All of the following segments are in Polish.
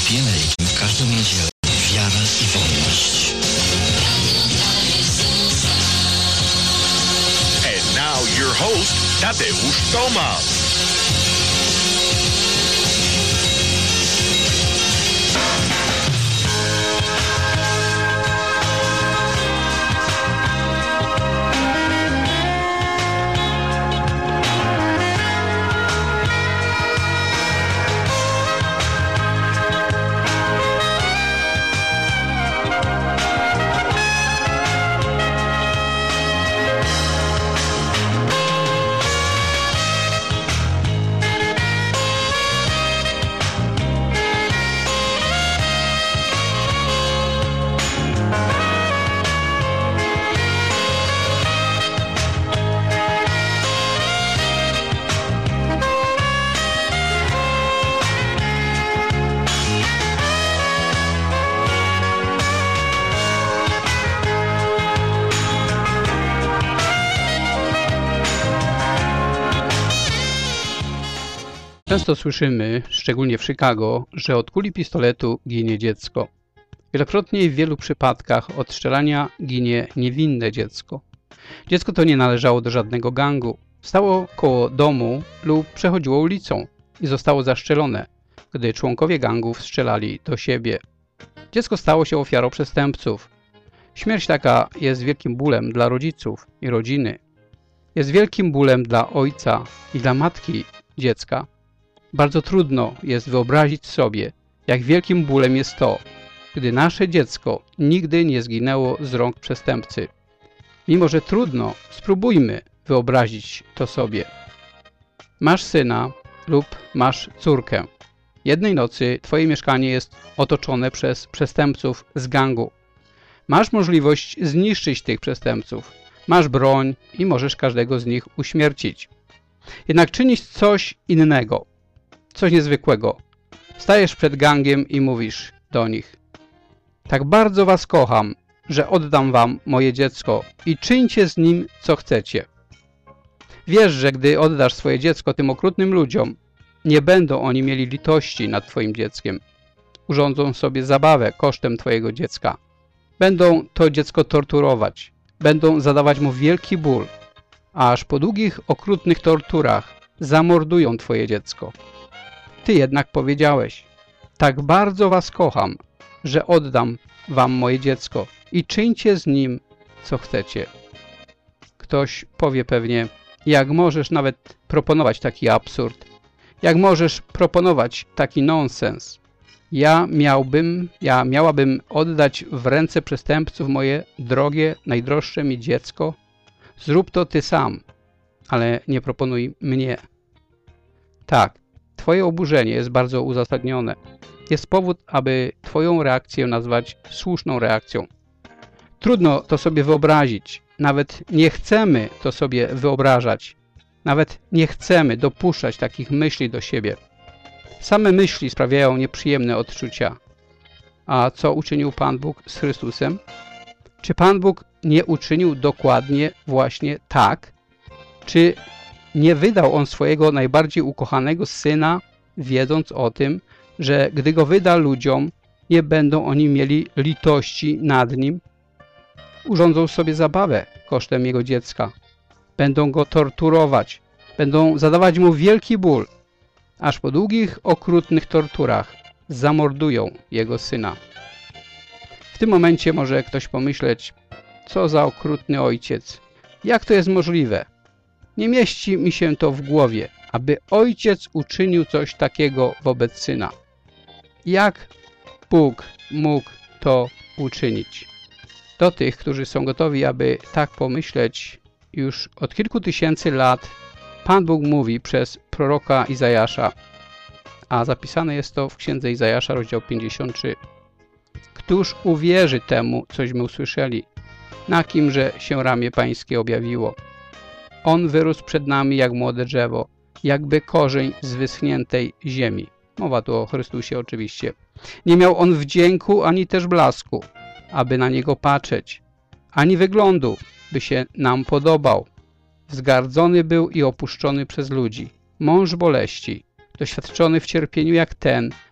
Happy American w każdą niedzielę. Wiara i wolność. And now your host, Tadeusz Tomasz. Często słyszymy, szczególnie w Chicago, że od kuli pistoletu ginie dziecko. Wielokrotnie w wielu przypadkach od strzelania ginie niewinne dziecko. Dziecko to nie należało do żadnego gangu. Stało koło domu lub przechodziło ulicą i zostało zastrzelone, gdy członkowie gangów strzelali do siebie. Dziecko stało się ofiarą przestępców. Śmierć taka jest wielkim bólem dla rodziców i rodziny. Jest wielkim bólem dla ojca i dla matki dziecka. Bardzo trudno jest wyobrazić sobie, jak wielkim bólem jest to, gdy nasze dziecko nigdy nie zginęło z rąk przestępcy. Mimo że trudno, spróbujmy wyobrazić to sobie. Masz syna lub masz córkę. Jednej nocy twoje mieszkanie jest otoczone przez przestępców z gangu. Masz możliwość zniszczyć tych przestępców. Masz broń i możesz każdego z nich uśmiercić. Jednak czynisz coś innego. Coś niezwykłego. Stajesz przed gangiem i mówisz do nich: tak bardzo was kocham, że oddam wam moje dziecko i czyńcie z nim co chcecie. Wiesz, że gdy oddasz swoje dziecko tym okrutnym ludziom, nie będą oni mieli litości nad twoim dzieckiem. Urządzą sobie zabawę kosztem twojego dziecka. Będą to dziecko torturować. Będą zadawać mu wielki ból, aż po długich, okrutnych torturach zamordują twoje dziecko. Ty jednak powiedziałeś: tak bardzo was kocham, że oddam wam moje dziecko i czyńcie z nim, co chcecie. Ktoś powie pewnie: jak możesz nawet proponować taki absurd? Jak możesz proponować taki nonsens? Ja miałabym oddać w ręce przestępców moje drogie, najdroższe mi dziecko? Zrób to ty sam, ale nie proponuj mnie. Tak, twoje oburzenie jest bardzo uzasadnione. Jest powód, aby twoją reakcję nazwać słuszną reakcją. Trudno to sobie wyobrazić. Nawet nie chcemy to sobie wyobrażać. Nawet nie chcemy dopuszczać takich myśli do siebie. Same myśli sprawiają nieprzyjemne odczucia. A co uczynił Pan Bóg z Chrystusem? Czy Pan Bóg nie uczynił dokładnie właśnie tak? Czy nie wydał On swojego najbardziej ukochanego Syna, wiedząc o tym, że gdy Go wyda ludziom, nie będą oni mieli litości nad Nim? Urządzą sobie zabawę kosztem Jego dziecka. Będą Go torturować. Będą zadawać Mu wielki ból, aż po długich, okrutnych torturach zamordują Jego Syna. W tym momencie może ktoś pomyśleć: co za okrutny ojciec. Jak to jest możliwe? Nie mieści mi się to w głowie, aby ojciec uczynił coś takiego wobec syna. Jak Bóg mógł to uczynić? Do tych, którzy są gotowi, aby tak pomyśleć, już od kilku tysięcy lat Pan Bóg mówi przez proroka Izajasza, a zapisane jest to w księdze Izajasza, rozdział 53. Któż uwierzy temu, cośmy usłyszeli, na kimże się ramię Pańskie objawiło? On wyrósł przed nami jak młode drzewo, jakby korzeń z wyschniętej ziemi. Mowa tu o Chrystusie oczywiście. Nie miał on wdzięku ani też blasku, aby na niego patrzeć, ani wyglądu, by się nam podobał. Wzgardzony był i opuszczony przez ludzi, mąż boleści, doświadczony w cierpieniu jak ten,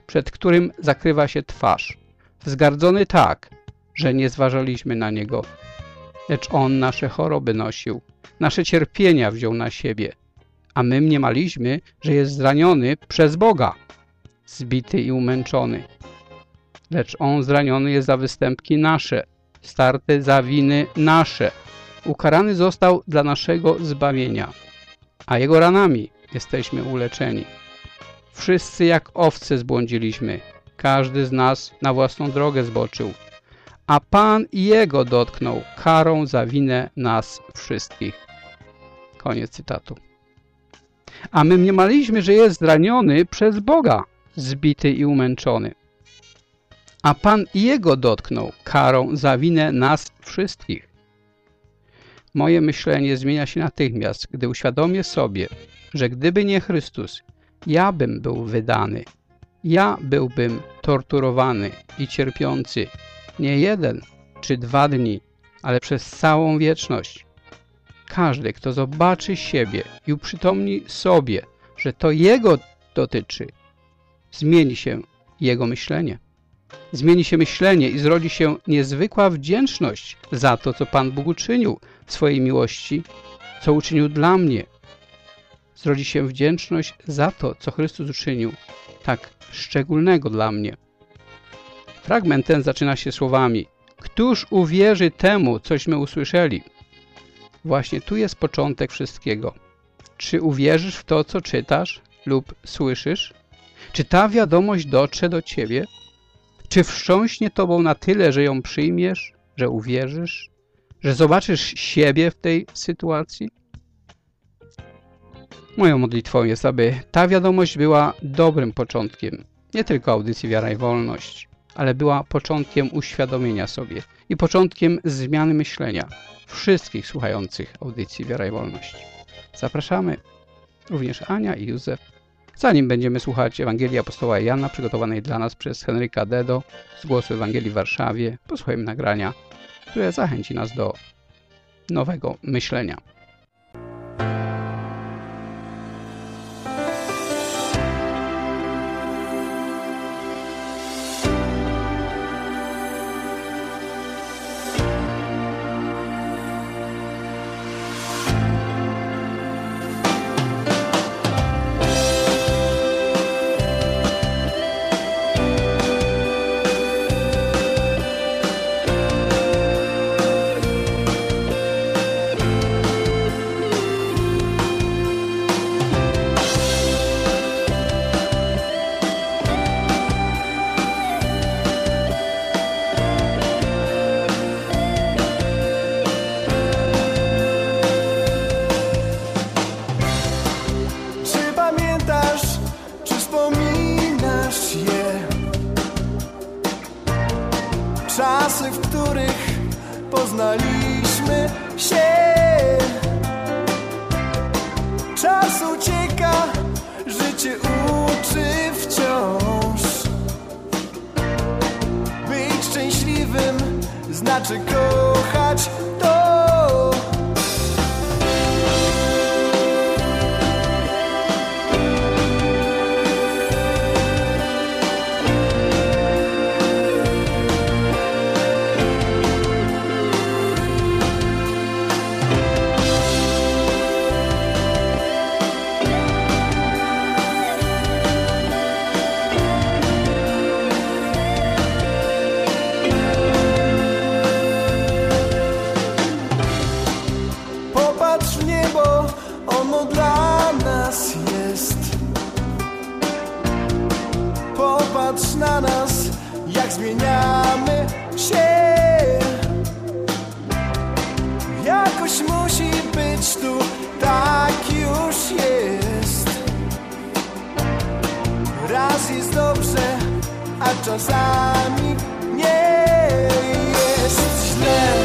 przed którym zakrywa się twarz, wzgardzony tak, że nie zważaliśmy na Niego. Lecz On nasze choroby nosił, nasze cierpienia wziął na siebie, a my mniemaliśmy, że jest zraniony przez Boga, zbity i umęczony. Lecz On zraniony jest za występki nasze, starty za winy nasze. Ukarany został dla naszego zbawienia, a Jego ranami jesteśmy uleczeni. Wszyscy jak owce zbłądziliśmy, każdy z nas na własną drogę zboczył, a Pan Jego dotknął karą za winę nas wszystkich. Koniec cytatu. A my mniemaliśmy, że jest zraniony przez Boga, zbity i umęczony. A Pan Jego dotknął karą za winę nas wszystkich. Moje myślenie zmienia się natychmiast, gdy uświadomię sobie, że gdyby nie Chrystus, ja bym był wydany. Ja byłbym torturowany i cierpiący nie 1 czy 2 dni, ale przez całą wieczność. Każdy, kto zobaczy siebie i uprzytomni sobie, że to Jego dotyczy, zmieni się jego myślenie. Zmieni się myślenie i zrodzi się niezwykła wdzięczność za to, co Pan Bóg uczynił w swojej miłości, co uczynił dla mnie. Zrodzi się wdzięczność za to, co Chrystus uczynił tak szczególnego dla mnie. Fragment ten zaczyna się słowami: Któż uwierzy temu, cośmy usłyszeli? Właśnie tu jest początek wszystkiego. Czy uwierzysz w to, co czytasz lub słyszysz? Czy ta wiadomość dotrze do ciebie? Czy wstrząśnie tobą na tyle, że ją przyjmiesz, że uwierzysz, że zobaczysz siebie w tej sytuacji? Moją modlitwą jest, aby ta wiadomość była dobrym początkiem, nie tylko audycji Wiara i Wolność, ale była początkiem uświadomienia sobie i początkiem zmiany myślenia wszystkich słuchających audycji Wiara i Wolność. Zapraszamy również Ania i Józef. Zanim będziemy słuchać Ewangelii apostoła Jana, przygotowanej dla nas przez Henryka Dedo z Głosu Ewangelii w Warszawie, posłuchajmy nagrania, które zachęci nas do nowego myślenia. Czasy, w których poznaliśmy się. Czas ucieka, życie uczy wciąż. Być szczęśliwym znaczy kochać to. Popatrz na nas, jak zmieniamy się. Jakoś musi być tu, tak już jest. Raz jest dobrze, a czasami nie jest źle.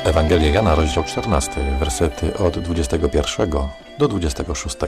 Ewangelia Jana, rozdział 14, wersety od 21 do 26.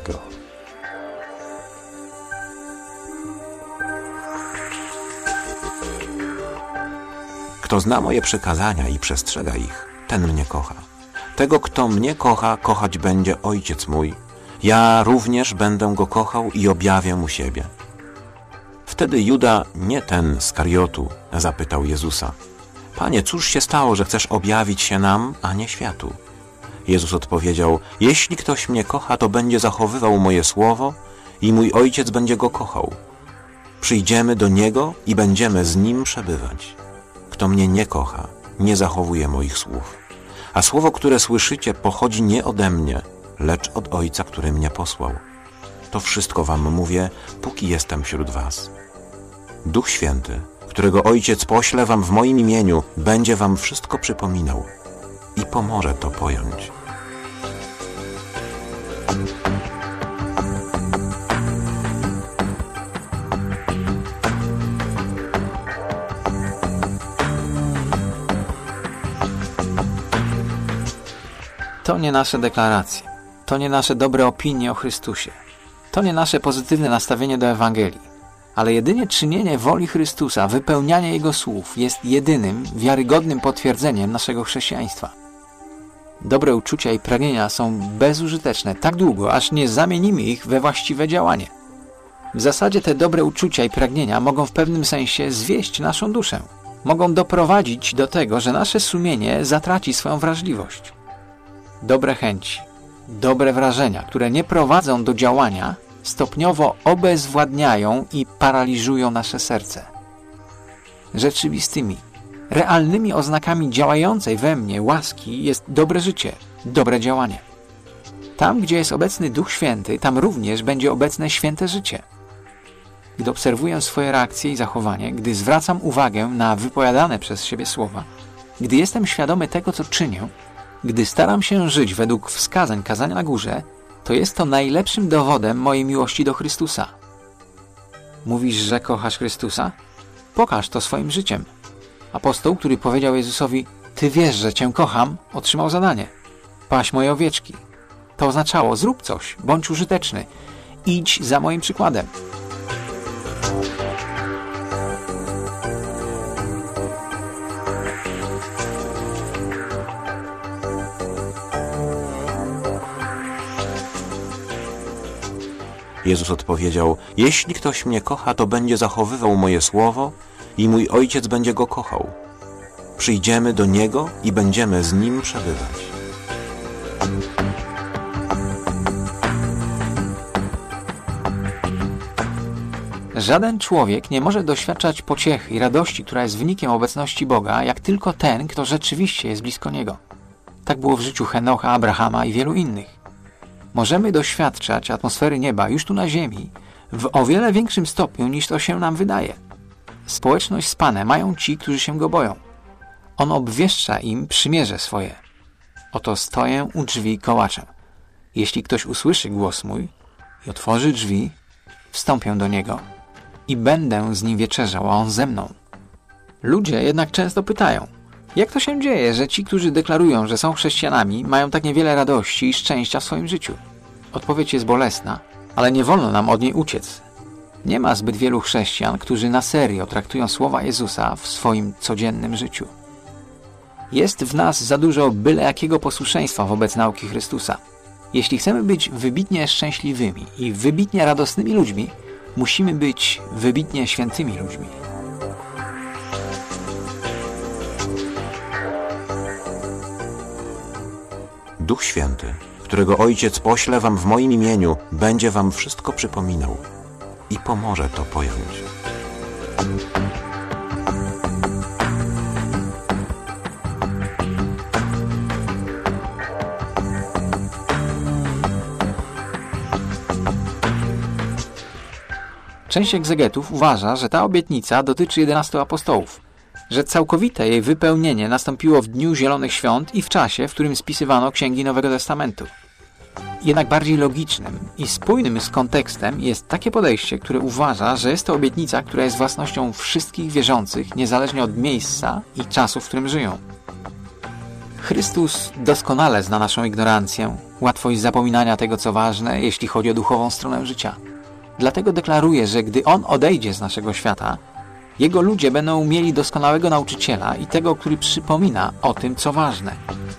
Kto zna moje przykazania i przestrzega ich, ten mnie kocha. Tego, kto mnie kocha, kochać będzie Ojciec mój. Ja również będę go kochał i objawię mu siebie. Wtedy Juda, nie ten z Kariotu, zapytał Jezusa: Panie, cóż się stało, że chcesz objawić się nam, a nie światu? Jezus odpowiedział: Jeśli ktoś mnie kocha, to będzie zachowywał moje słowo i mój Ojciec będzie go kochał. Przyjdziemy do Niego i będziemy z Nim przebywać. Kto mnie nie kocha, nie zachowuje moich słów. A słowo, które słyszycie, pochodzi nie ode mnie, lecz od Ojca, który mnie posłał. To wszystko wam mówię, póki jestem wśród was. Duch Święty, którego Ojciec pośle wam w moim imieniu, będzie wam wszystko przypominał i pomoże to pojąć. To nie nasze deklaracje, to nie nasze dobre opinie o Chrystusie, to nie nasze pozytywne nastawienie do Ewangelii, ale jedynie czynienie woli Chrystusa, wypełnianie Jego słów jest jedynym, wiarygodnym potwierdzeniem naszego chrześcijaństwa. Dobre uczucia i pragnienia są bezużyteczne tak długo, aż nie zamienimy ich we właściwe działanie. W zasadzie te dobre uczucia i pragnienia mogą w pewnym sensie zwieść naszą duszę. Mogą doprowadzić do tego, że nasze sumienie zatraci swoją wrażliwość. Dobre chęci, dobre wrażenia, które nie prowadzą do działania, stopniowo obezwładniają i paraliżują nasze serce. Rzeczywistymi, realnymi oznakami działającej we mnie łaski jest dobre życie, dobre działanie. Tam, gdzie jest obecny Duch Święty, tam również będzie obecne święte życie. Gdy obserwuję swoje reakcje i zachowanie, gdy zwracam uwagę na wypowiadane przez siebie słowa, gdy jestem świadomy tego, co czynię, gdy staram się żyć według wskazań kazania na górze, to jest to najlepszym dowodem mojej miłości do Chrystusa. Mówisz, że kochasz Chrystusa? Pokaż to swoim życiem. Apostoł, który powiedział Jezusowi: Ty wiesz, że Cię kocham, otrzymał zadanie: paś moje owieczki. To oznaczało: zrób coś, bądź użyteczny, idź za moim przykładem. Jezus odpowiedział: Jeśli ktoś mnie kocha, to będzie zachowywał moje słowo i mój Ojciec będzie go kochał. Przyjdziemy do Niego i będziemy z Nim przebywać. Żaden człowiek nie może doświadczać pociechy i radości, która jest wynikiem obecności Boga, jak tylko ten, kto rzeczywiście jest blisko Niego. Tak było w życiu Henocha, Abrahama i wielu innych. Możemy doświadczać atmosfery nieba już tu na ziemi w o wiele większym stopniu, niż to się nam wydaje. Społeczność z Panem mają ci, którzy się Go boją. On obwieszcza im przymierze swoje. Oto stoję u drzwi i kołaczę. Jeśli ktoś usłyszy głos mój i otworzy drzwi, wstąpię do niego i będę z nim wieczerzał, a on ze mną. Ludzie jednak często pytają: jak to się dzieje, że ci, którzy deklarują, że są chrześcijanami, mają tak niewiele radości i szczęścia w swoim życiu? Odpowiedź jest bolesna, ale nie wolno nam od niej uciec. Nie ma zbyt wielu chrześcijan, którzy na serio traktują słowa Jezusa w swoim codziennym życiu. Jest w nas za dużo byle jakiego posłuszeństwa wobec nauki Chrystusa. Jeśli chcemy być wybitnie szczęśliwymi i wybitnie radosnymi ludźmi, musimy być wybitnie świętymi ludźmi. Duch Święty, którego Ojciec pośle wam w moim imieniu, będzie wam wszystko przypominał i pomoże to pojąć. Część egzegetów uważa, że ta obietnica dotyczy 11 apostołów, że całkowite jej wypełnienie nastąpiło w dniu Zielonych Świąt i w czasie, w którym spisywano księgi Nowego Testamentu. Jednak bardziej logicznym i spójnym z kontekstem jest takie podejście, które uważa, że jest to obietnica, która jest własnością wszystkich wierzących, niezależnie od miejsca i czasu, w którym żyją. Chrystus doskonale zna naszą ignorancję, łatwość zapominania tego, co ważne, jeśli chodzi o duchową stronę życia. Dlatego deklaruje, że gdy On odejdzie z naszego świata, Jego ludzie będą mieli doskonałego nauczyciela i tego, który przypomina o tym, co ważne.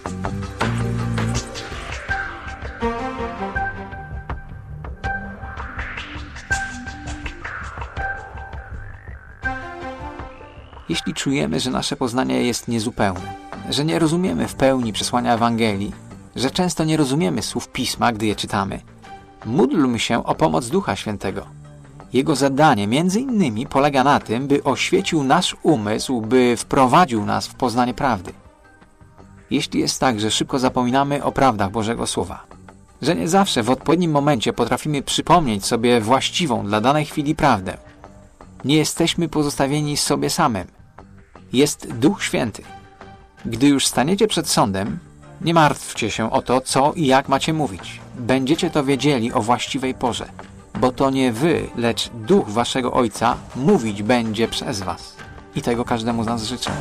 Jeśli czujemy, że nasze poznanie jest niezupełne, że nie rozumiemy w pełni przesłania Ewangelii, że często nie rozumiemy słów Pisma, gdy je czytamy, módlmy się o pomoc Ducha Świętego. Jego zadanie między innymi polega na tym, by oświecił nasz umysł, by wprowadził nas w poznanie prawdy. Jeśli jest tak, że szybko zapominamy o prawdach Bożego Słowa, że nie zawsze w odpowiednim momencie potrafimy przypomnieć sobie właściwą dla danej chwili prawdę, nie jesteśmy pozostawieni sobie samym. Jest Duch Święty. Gdy już staniecie przed sądem, nie martwcie się o to, co i jak macie mówić. Będziecie to wiedzieli o właściwej porze, bo to nie wy, lecz Duch waszego Ojca mówić będzie przez was. I tego każdemu z nas życzę.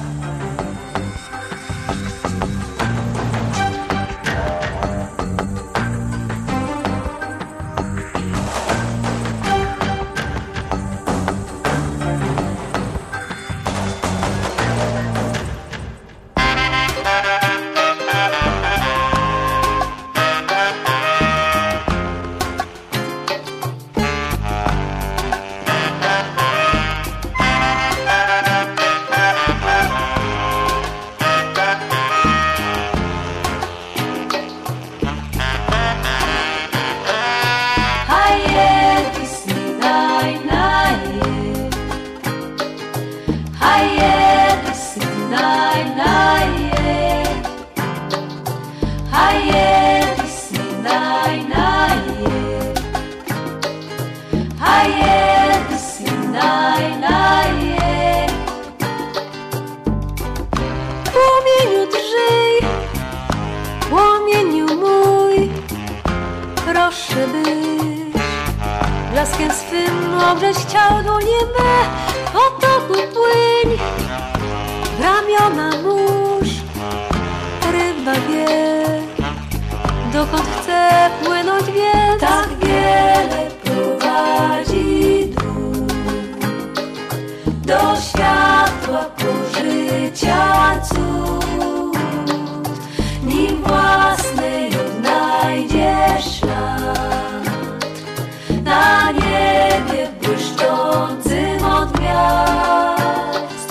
Proszę byś blaskiem swym obrzeź ciało dłonie me, potoku płyń, w ramiona mórz, ryba wie, dokąd chce płynąć, więc tak wiele prowadzi duch do światła pożycia cud, nim własny odnajdziesz na niebie błyszczącym od gwiazd.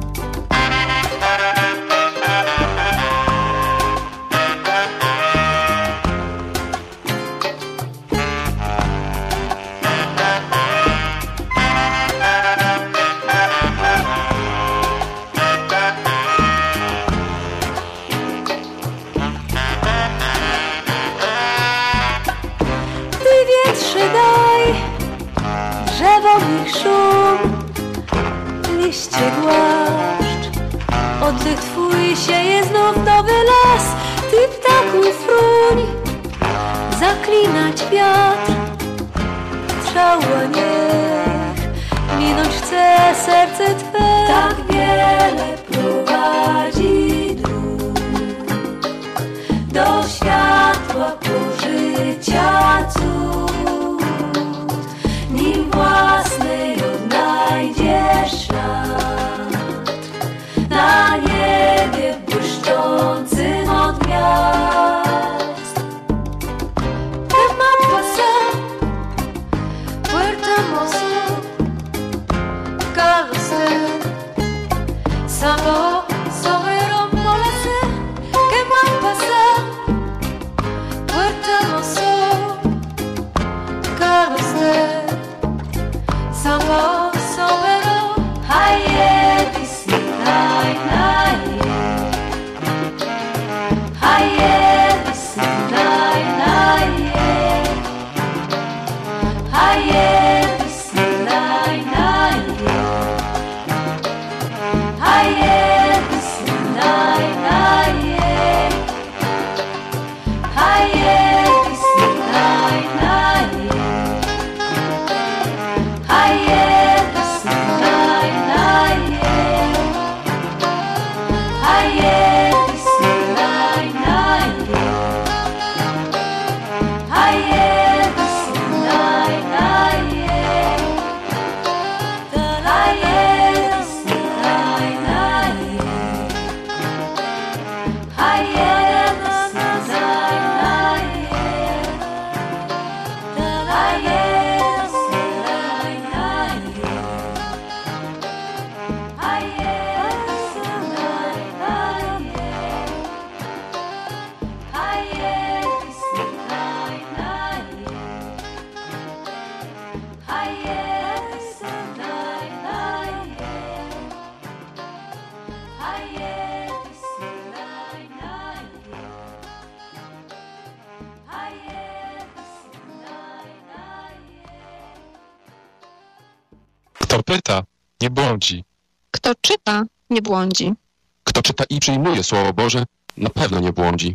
Daj drzewom ich szum, liście głaszcz, oddech twój sieje znów nowy las. Ty ptaku fruń, zaklinać wiatr, strzała niech minąć chce serce twe. Tak wiele prowadzi duch do światła pożycia cud, nim własnej odnajdziesz ślad na niebie błyszczącym od gwiazd. Temat pasa, Puerto Mozo, Calosel, Sabo, Sobero, Molase. Temat pasa, Puerto Mozo, pyta, nie błądzi. Kto czyta, nie błądzi. Kto czyta i przyjmuje Słowo Boże, na pewno nie błądzi.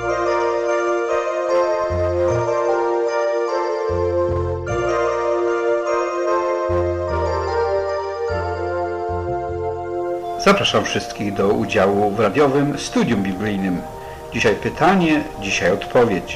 Zapraszam wszystkich do udziału w radiowym studium biblijnym. Dzisiaj pytanie, dzisiaj odpowiedź.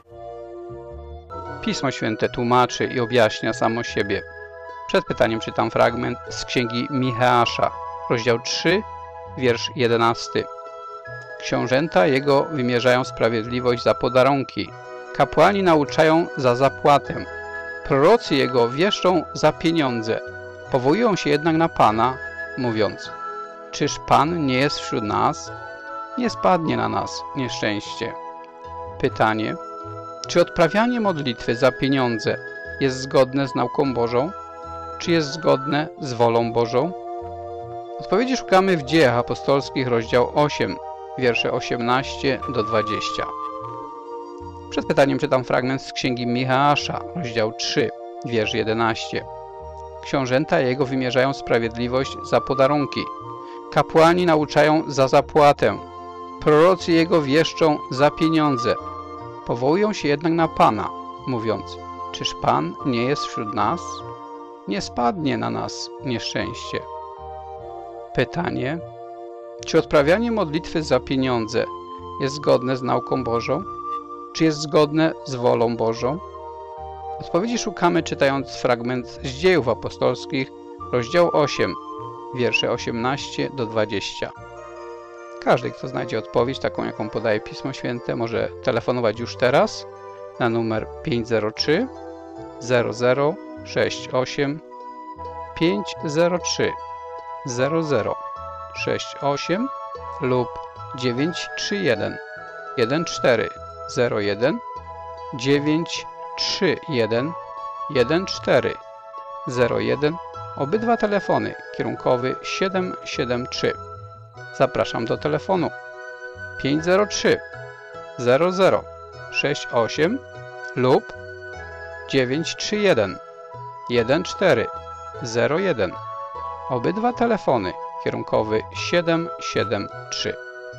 Pismo Święte tłumaczy i objaśnia samo siebie. Przed pytaniem czytam fragment z Księgi Micheasza, rozdział 3, wiersz 11. Książęta jego wymierzają sprawiedliwość za podarunki, kapłani nauczają za zapłatę, prorocy jego wieszczą za pieniądze, powołują się jednak na Pana, mówiąc: czyż Pan nie jest wśród nas? Nie spadnie na nas nieszczęście. Pytanie: czy odprawianie modlitwy za pieniądze jest zgodne z nauką Bożą? Czy jest zgodne z wolą Bożą? Odpowiedzi szukamy w Dziejach Apostolskich, rozdział 8, wiersze 18 do 20. Przed pytaniem czytam fragment z Księgi Micheasza, rozdział 3, wiersz 11. Książęta jego wymierzają sprawiedliwość za podarunki, kapłani nauczają za zapłatę, prorocy jego wieszczą za pieniądze, powołują się jednak na Pana, mówiąc: czyż Pan nie jest wśród nas? Nie spadnie na nas nieszczęście. Pytanie: czy odprawianie modlitwy za pieniądze jest zgodne z nauką Bożą? Czy jest zgodne z wolą Bożą? Odpowiedzi szukamy czytając fragment z Dziejów Apostolskich, rozdział 8, wiersze 18 do 20. Każdy, kto znajdzie odpowiedź, taką jaką podaje Pismo Święte, może telefonować już teraz na numer 503 0068 503 0068 lub 931 1401 931 1401. Obydwa telefony, kierunkowy 773. Zapraszam do telefonu 503 0068 lub 931 1401. Obydwa telefony, kierunkowy 773.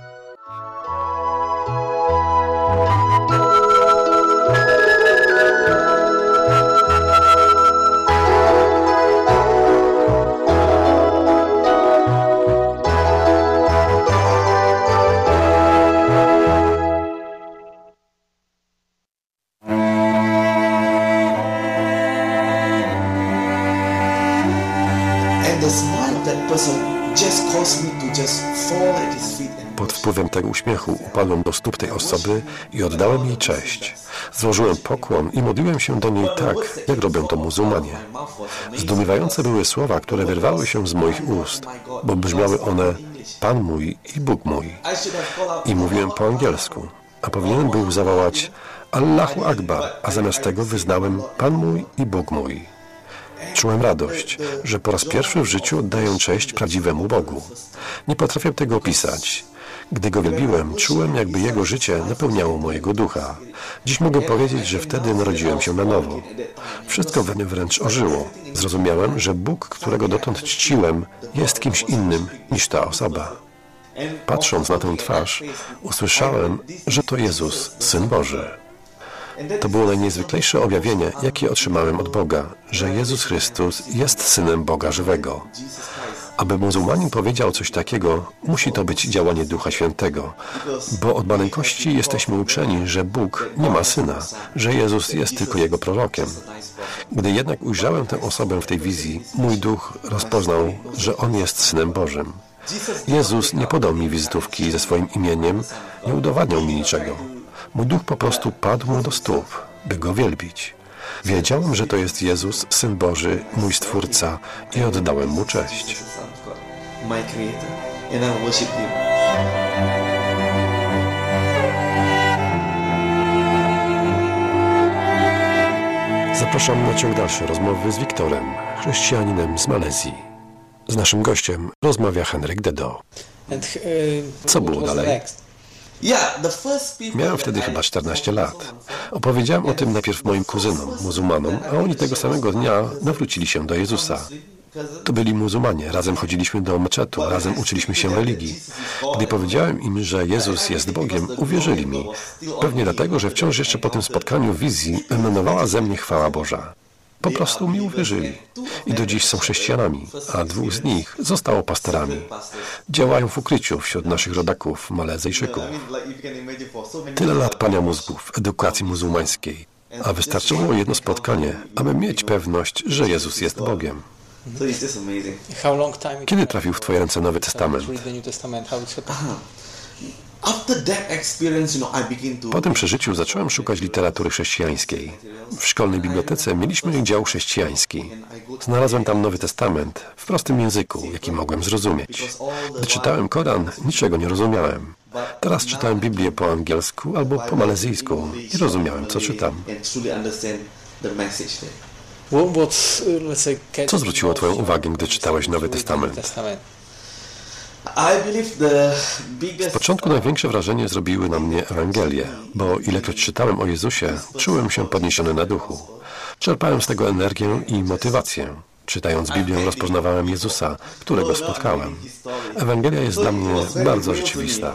Pod wpływem tego uśmiechu upadłem do stóp tej osoby i oddałem jej cześć. Złożyłem pokłon i modliłem się do niej tak, jak robią to muzułmanie. Zdumiewające były słowa, które wyrwały się z moich ust, bo brzmiały one: Pan mój i Bóg mój. I mówiłem po angielsku, a powinienem był zawołać Allahu Akbar, a zamiast tego wyznałem: Pan mój i Bóg mój. Czułem radość, że po raz pierwszy w życiu oddaję cześć prawdziwemu Bogu. Nie potrafię tego opisać. Gdy Go wielbiłem, czułem, jakby Jego życie napełniało mojego ducha. Dziś mogę powiedzieć, że wtedy narodziłem się na nowo. Wszystko we mnie wręcz ożyło. Zrozumiałem, że Bóg, którego dotąd czciłem, jest kimś innym niż ta osoba. Patrząc na tę twarz, usłyszałem, że to Jezus, Syn Boży. To było najniezwyklejsze objawienie, jakie otrzymałem od Boga, że Jezus Chrystus jest Synem Boga żywego. Aby muzułmanin powiedział coś takiego, musi to być działanie Ducha Świętego, bo od maleńkości jesteśmy uczeni, że Bóg nie ma Syna, że Jezus jest tylko Jego prorokiem. Gdy jednak ujrzałem tę osobę w tej wizji, mój duch rozpoznał, że On jest Synem Bożym. Jezus nie podał mi wizytówki ze swoim imieniem, nie udowadniał mi niczego. Mój duch po prostu padł mu do stóp, by Go wielbić. Wiedziałem, że to jest Jezus, Syn Boży, mój Stwórca, i oddałem Mu cześć. Zapraszam na ciąg dalszy rozmowy z Wiktorem, chrześcijaninem z Malezji. Z naszym gościem rozmawia Henryk Dedo. Co było dalej? Miałem wtedy chyba 14 lat. Opowiedziałem o tym najpierw moim kuzynom, muzułmanom, a oni tego samego dnia nawrócili się do Jezusa. To byli muzułmanie, razem chodziliśmy do meczetu, razem uczyliśmy się religii. Gdy powiedziałem im, że Jezus jest Bogiem, uwierzyli mi. Pewnie dlatego, że wciąż jeszcze po tym spotkaniu w wizji emanowała ze mnie chwała Boża. Po prostu mi uwierzyli. I do dziś są chrześcijanami, a 2 z nich zostało pastorami. Działają w ukryciu wśród naszych rodaków, Malezyjczyków. Tyle lat prania mózgów, edukacji muzułmańskiej, a wystarczyło jedno spotkanie, aby mieć pewność, że Jezus jest Bogiem. Kiedy trafił w Twoje ręce Nowy Testament? Po tym przeżyciu zacząłem szukać literatury chrześcijańskiej. W szkolnej bibliotece mieliśmy dział chrześcijański. Znalazłem tam Nowy Testament w prostym języku, jaki mogłem zrozumieć. Gdy czytałem Koran, niczego nie rozumiałem. Teraz czytałem Biblię po angielsku albo po malezyjsku i rozumiałem, co czytam. Co zwróciło Twoją uwagę, gdy czytałeś Nowy Testament? W początku największe wrażenie zrobiły na mnie Ewangelie, bo ilekroć czytałem o Jezusie, czułem się podniesiony na duchu. Czerpałem z tego energię i motywację. Czytając Biblię rozpoznawałem Jezusa, którego spotkałem. Ewangelia jest dla mnie bardzo rzeczywista.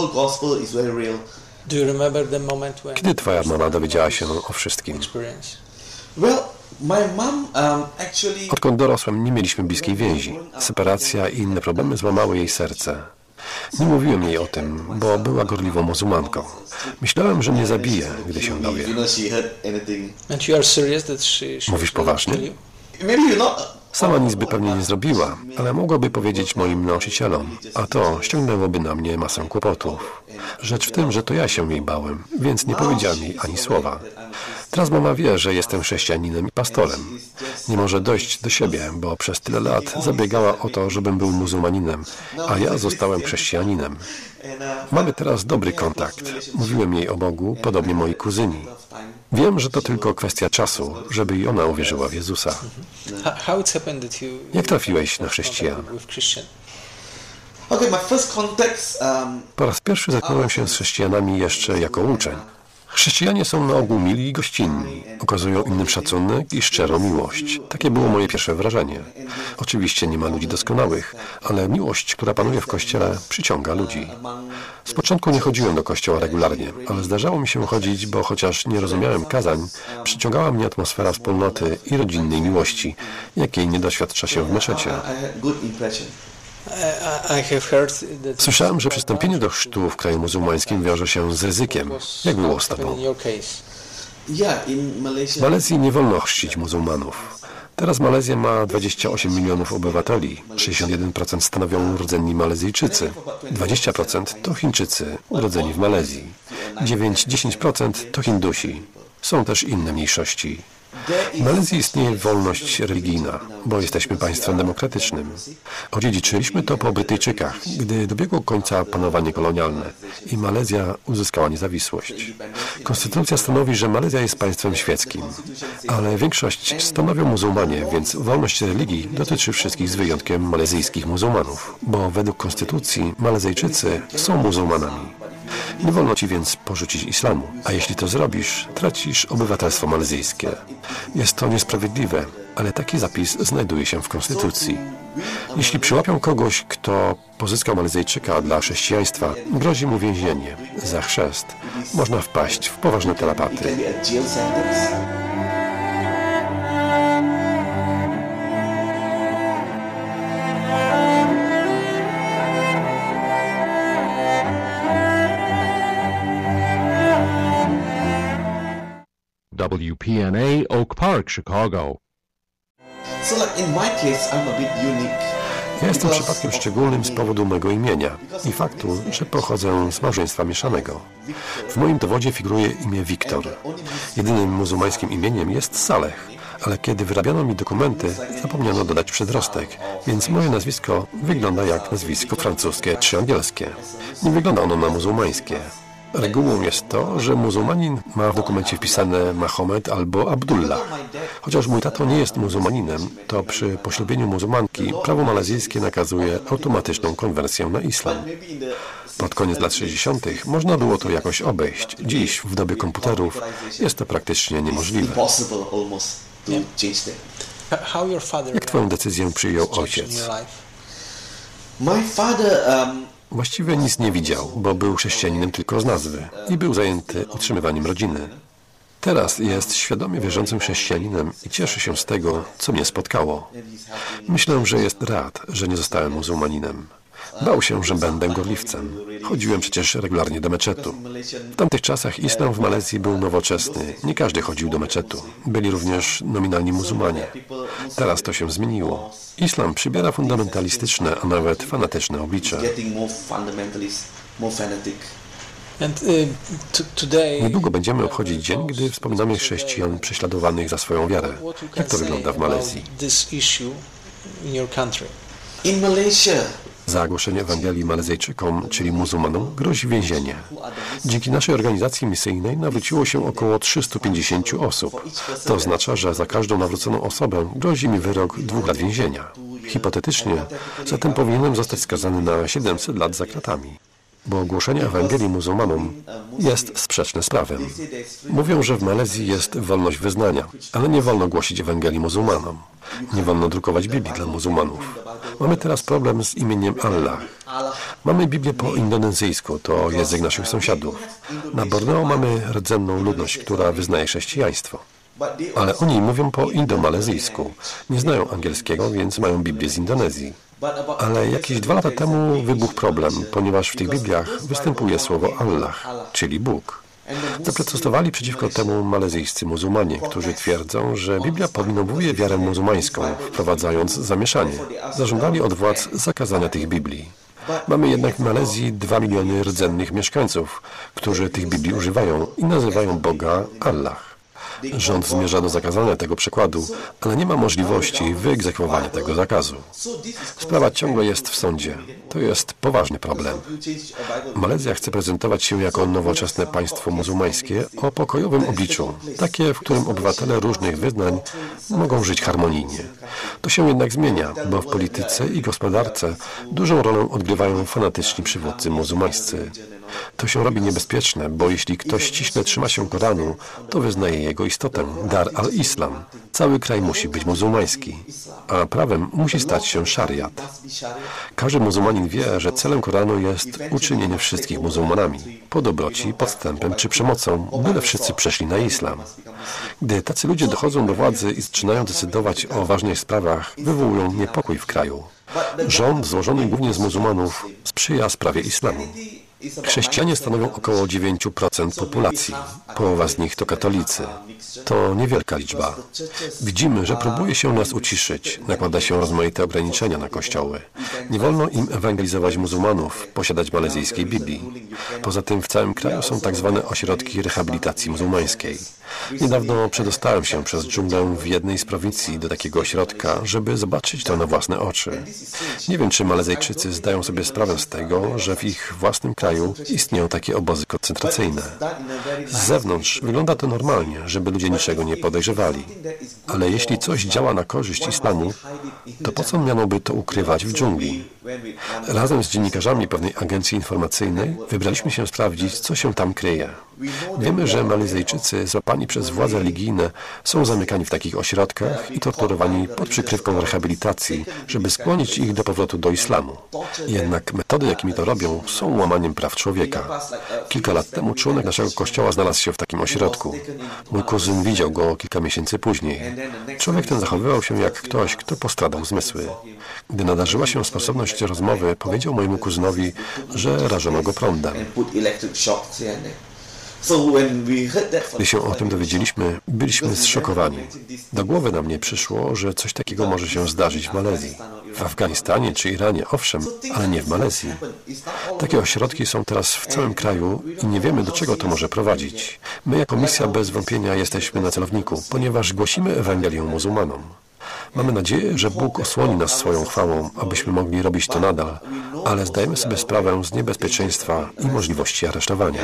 Kiedy Twoja mama dowiedziała się o wszystkim? Odkąd dorosłem, nie mieliśmy bliskiej więzi. Separacja i inne problemy złamały jej serce. Nie mówiłem jej o tym, bo była gorliwą muzułmanką. Myślałem, że mnie zabije, gdy się dowie. Mówisz poważnie? Sama nic by pewnie nie zrobiła, ale mogłaby powiedzieć moim nauczycielom, a to ściągnęłoby na mnie masę kłopotów. Rzecz w tym, że to ja się jej bałem, więc nie powiedziała mi ani słowa. Teraz mama wie, że jestem chrześcijaninem i pastorem. Nie może dojść do siebie, bo przez tyle lat zabiegała o to, żebym był muzułmaninem, a ja zostałem chrześcijaninem. Mamy teraz dobry kontakt. Mówiłem jej o Bogu, podobnie moi kuzyni. Wiem, że to tylko kwestia czasu, żeby i ona uwierzyła w Jezusa. Jak trafiłeś na chrześcijan? Po raz pierwszy zetknąłem się z chrześcijanami jeszcze jako uczeń. Chrześcijanie są na ogół mili i gościnni, okazują innym szacunek i szczerą miłość. Takie było moje pierwsze wrażenie. Oczywiście nie ma ludzi doskonałych, ale miłość, która panuje w Kościele, przyciąga ludzi. Z początku nie chodziłem do kościoła regularnie, ale zdarzało mi się chodzić, bo chociaż nie rozumiałem kazań, przyciągała mnie atmosfera wspólnoty i rodzinnej miłości, jakiej nie doświadcza się w meczecie. Słyszałem, że przystąpienie do chrztu w kraju muzułmańskim wiąże się z ryzykiem. Jak było z Tobą? W Malezji nie wolno chrzcić muzułmanów. Teraz Malezja ma 28 milionów obywateli. 61% stanowią rdzenni Malezyjczycy. 20% to Chińczycy urodzeni w Malezji. 9-10% to Hindusi. Są też inne mniejszości. W Malezji istnieje wolność religijna, bo jesteśmy państwem demokratycznym. Odziedziczyliśmy to po Brytyjczykach, gdy dobiegło końca panowanie kolonialne i Malezja uzyskała niezawisłość. Konstytucja stanowi, że Malezja jest państwem świeckim, ale większość stanowią muzułmanie, więc wolność religii dotyczy wszystkich z wyjątkiem malezyjskich muzułmanów, bo według konstytucji Malezyjczycy są muzułmanami. Nie wolno Ci więc porzucić islamu, a jeśli to zrobisz, tracisz obywatelstwo malezyjskie. Jest to niesprawiedliwe, ale taki zapis znajduje się w konstytucji. Jeśli przyłapią kogoś, kto pozyskał Malezyjczyka dla chrześcijaństwa, grozi mu więzienie. Za chrzest można wpaść w poważne tarapaty. WPNA Oak Park, Chicago. Ja jestem przypadkiem szczególnym z powodu mego imienia i faktu, że pochodzę z małżeństwa mieszanego. W moim dowodzie figuruje imię Wiktor. Jedynym muzułmańskim imieniem jest Saleh, ale kiedy wyrabiano mi dokumenty, zapomniano dodać przedrostek, więc moje nazwisko wygląda jak nazwisko francuskie czy angielskie. Nie wygląda ono na muzułmańskie. Regułą jest to, że muzułmanin ma w dokumencie wpisane Mahomet albo Abdullah. Chociaż mój tato nie jest muzułmaninem, to przy poślubieniu muzułmanki prawo malezyjskie nakazuje automatyczną konwersję na islam. Pod koniec lat 60. można było to jakoś obejść. Dziś, w dobie komputerów, jest to praktycznie niemożliwe. Jak twoją decyzję przyjął ojciec? Właściwie nic nie widział, bo był chrześcijaninem tylko z nazwy i był zajęty utrzymywaniem rodziny. Teraz jest świadomie wierzącym chrześcijaninem i cieszy się z tego, co mnie spotkało. Myślę, że jest rad, że nie zostałem muzułmaninem. Bał się, że będę gorliwcem. Chodziłem przecież regularnie do meczetu. W tamtych czasach islam w Malezji był nowoczesny. Nie każdy chodził do meczetu. Byli również nominalni muzułmanie. Teraz to się zmieniło. Islam przybiera fundamentalistyczne, a nawet fanatyczne oblicze. Niedługo będziemy obchodzić dzień, gdy wspominamy chrześcijan prześladowanych za swoją wiarę. Jak to wygląda w Malezji? Za głoszenie Ewangelii Malezyjczykom, czyli muzułmanom, grozi więzienie. Dzięki naszej organizacji misyjnej nawróciło się około 350 osób. To oznacza, że za każdą nawróconą osobę grozi mi wyrok 2 lat więzienia. Hipotetycznie, zatem powinienem zostać skazany na 700 lat za kratami. Bo głoszenie Ewangelii muzułmanom jest sprzeczne z prawem. Mówią, że w Malezji jest wolność wyznania, ale nie wolno głosić Ewangelii muzułmanom. Nie wolno drukować Biblii dla muzułmanów. Mamy teraz problem z imieniem Allah. Mamy Biblię po indonezyjsku, to język naszych sąsiadów. Na Borneo mamy rdzenną ludność, która wyznaje chrześcijaństwo. Ale oni mówią po indomalezyjsku. Nie znają angielskiego, więc mają Biblię z Indonezji. Ale jakieś 2 lata temu wybuchł problem, ponieważ w tych Bibliach występuje słowo Allah, czyli Bóg. Zaprotestowali przeciwko temu malezyjscy muzułmanie, którzy twierdzą, że Biblia pominowuje wiarę muzułmańską, wprowadzając zamieszanie. Zażądali od władz zakazania tych Biblii. Mamy jednak w Malezji 2 miliony rdzennych mieszkańców, którzy tych Biblii używają i nazywają Boga Allah. Rząd zmierza do zakazania tego przekładu, ale nie ma możliwości wyegzekwowania tego zakazu. Sprawa ciągle jest w sądzie. To jest poważny problem. Malezja chce prezentować się jako nowoczesne państwo muzułmańskie o pokojowym obliczu, takie, w którym obywatele różnych wyznań mogą żyć harmonijnie. To się jednak zmienia, bo w polityce i gospodarce dużą rolę odgrywają fanatyczni przywódcy muzułmańscy. To się robi niebezpieczne, bo jeśli ktoś ściśle trzyma się Koranu, to wyznaje jego istotę, dar al-Islam. Cały kraj musi być muzułmański, a prawem musi stać się szariat. Każdy muzułmanin wie, że celem Koranu jest uczynienie wszystkich muzułmanami, po dobroci, podstępem czy przemocą, byle wszyscy przeszli na islam. Gdy tacy ludzie dochodzą do władzy i zaczynają decydować o ważnych sprawach, wywołują niepokój w kraju. Rząd, złożony głównie z muzułmanów, sprzyja sprawie islamu. Chrześcijanie stanowią około 9% populacji. Połowa z nich to katolicy. To niewielka liczba. Widzimy, że próbuje się nas uciszyć. Nakłada się rozmaite ograniczenia na kościoły. Nie wolno im ewangelizować muzułmanów, posiadać malezyjskiej Biblii. Poza tym w całym kraju są tak zwane ośrodki rehabilitacji muzułmańskiej. Niedawno przedostałem się przez dżunglę w jednej z prowincji do takiego ośrodka, żeby zobaczyć to na własne oczy. Nie wiem, czy Malezyjczycy zdają sobie sprawę z tego, że w ich własnym kraju istnieją takie obozy koncentracyjne. Z zewnątrz wygląda to normalnie, żeby ludzie niczego nie podejrzewali. Ale jeśli coś działa na korzyść islamu, to po co mianoby to ukrywać w dżungli? Razem z dziennikarzami pewnej agencji informacyjnej wybraliśmy się sprawdzić, co się tam kryje. Wiemy, że Malezyjczycy złapani przez władze religijne są zamykani w takich ośrodkach i torturowani pod przykrywką rehabilitacji, żeby skłonić ich do powrotu do islamu. Jednak metody, jakimi to robią, są łamaniem praw człowieka. Kilka lat temu członek naszego kościoła znalazł się w takim ośrodku. Mój kuzyn widział go kilka miesięcy później. Człowiek ten zachowywał się jak ktoś, kto postradał zmysły. Gdy nadarzyła się sposobność rozmowy, powiedział mojemu kuzynowi, że rażono go prądem. Gdy się o tym dowiedzieliśmy, byliśmy zszokowani. Do głowy nam nie przyszło, że coś takiego może się zdarzyć w Malezji. W Afganistanie czy Iranie, owszem, ale nie w Malezji. Takie ośrodki są teraz w całym kraju i nie wiemy, do czego to może prowadzić. My jako misja bez wątpienia jesteśmy na celowniku, ponieważ głosimy Ewangelię muzułmanom. Mamy nadzieję, że Bóg osłoni nas swoją chwałą, abyśmy mogli robić to nadal, ale zdajemy sobie sprawę z niebezpieczeństwa i możliwości aresztowania.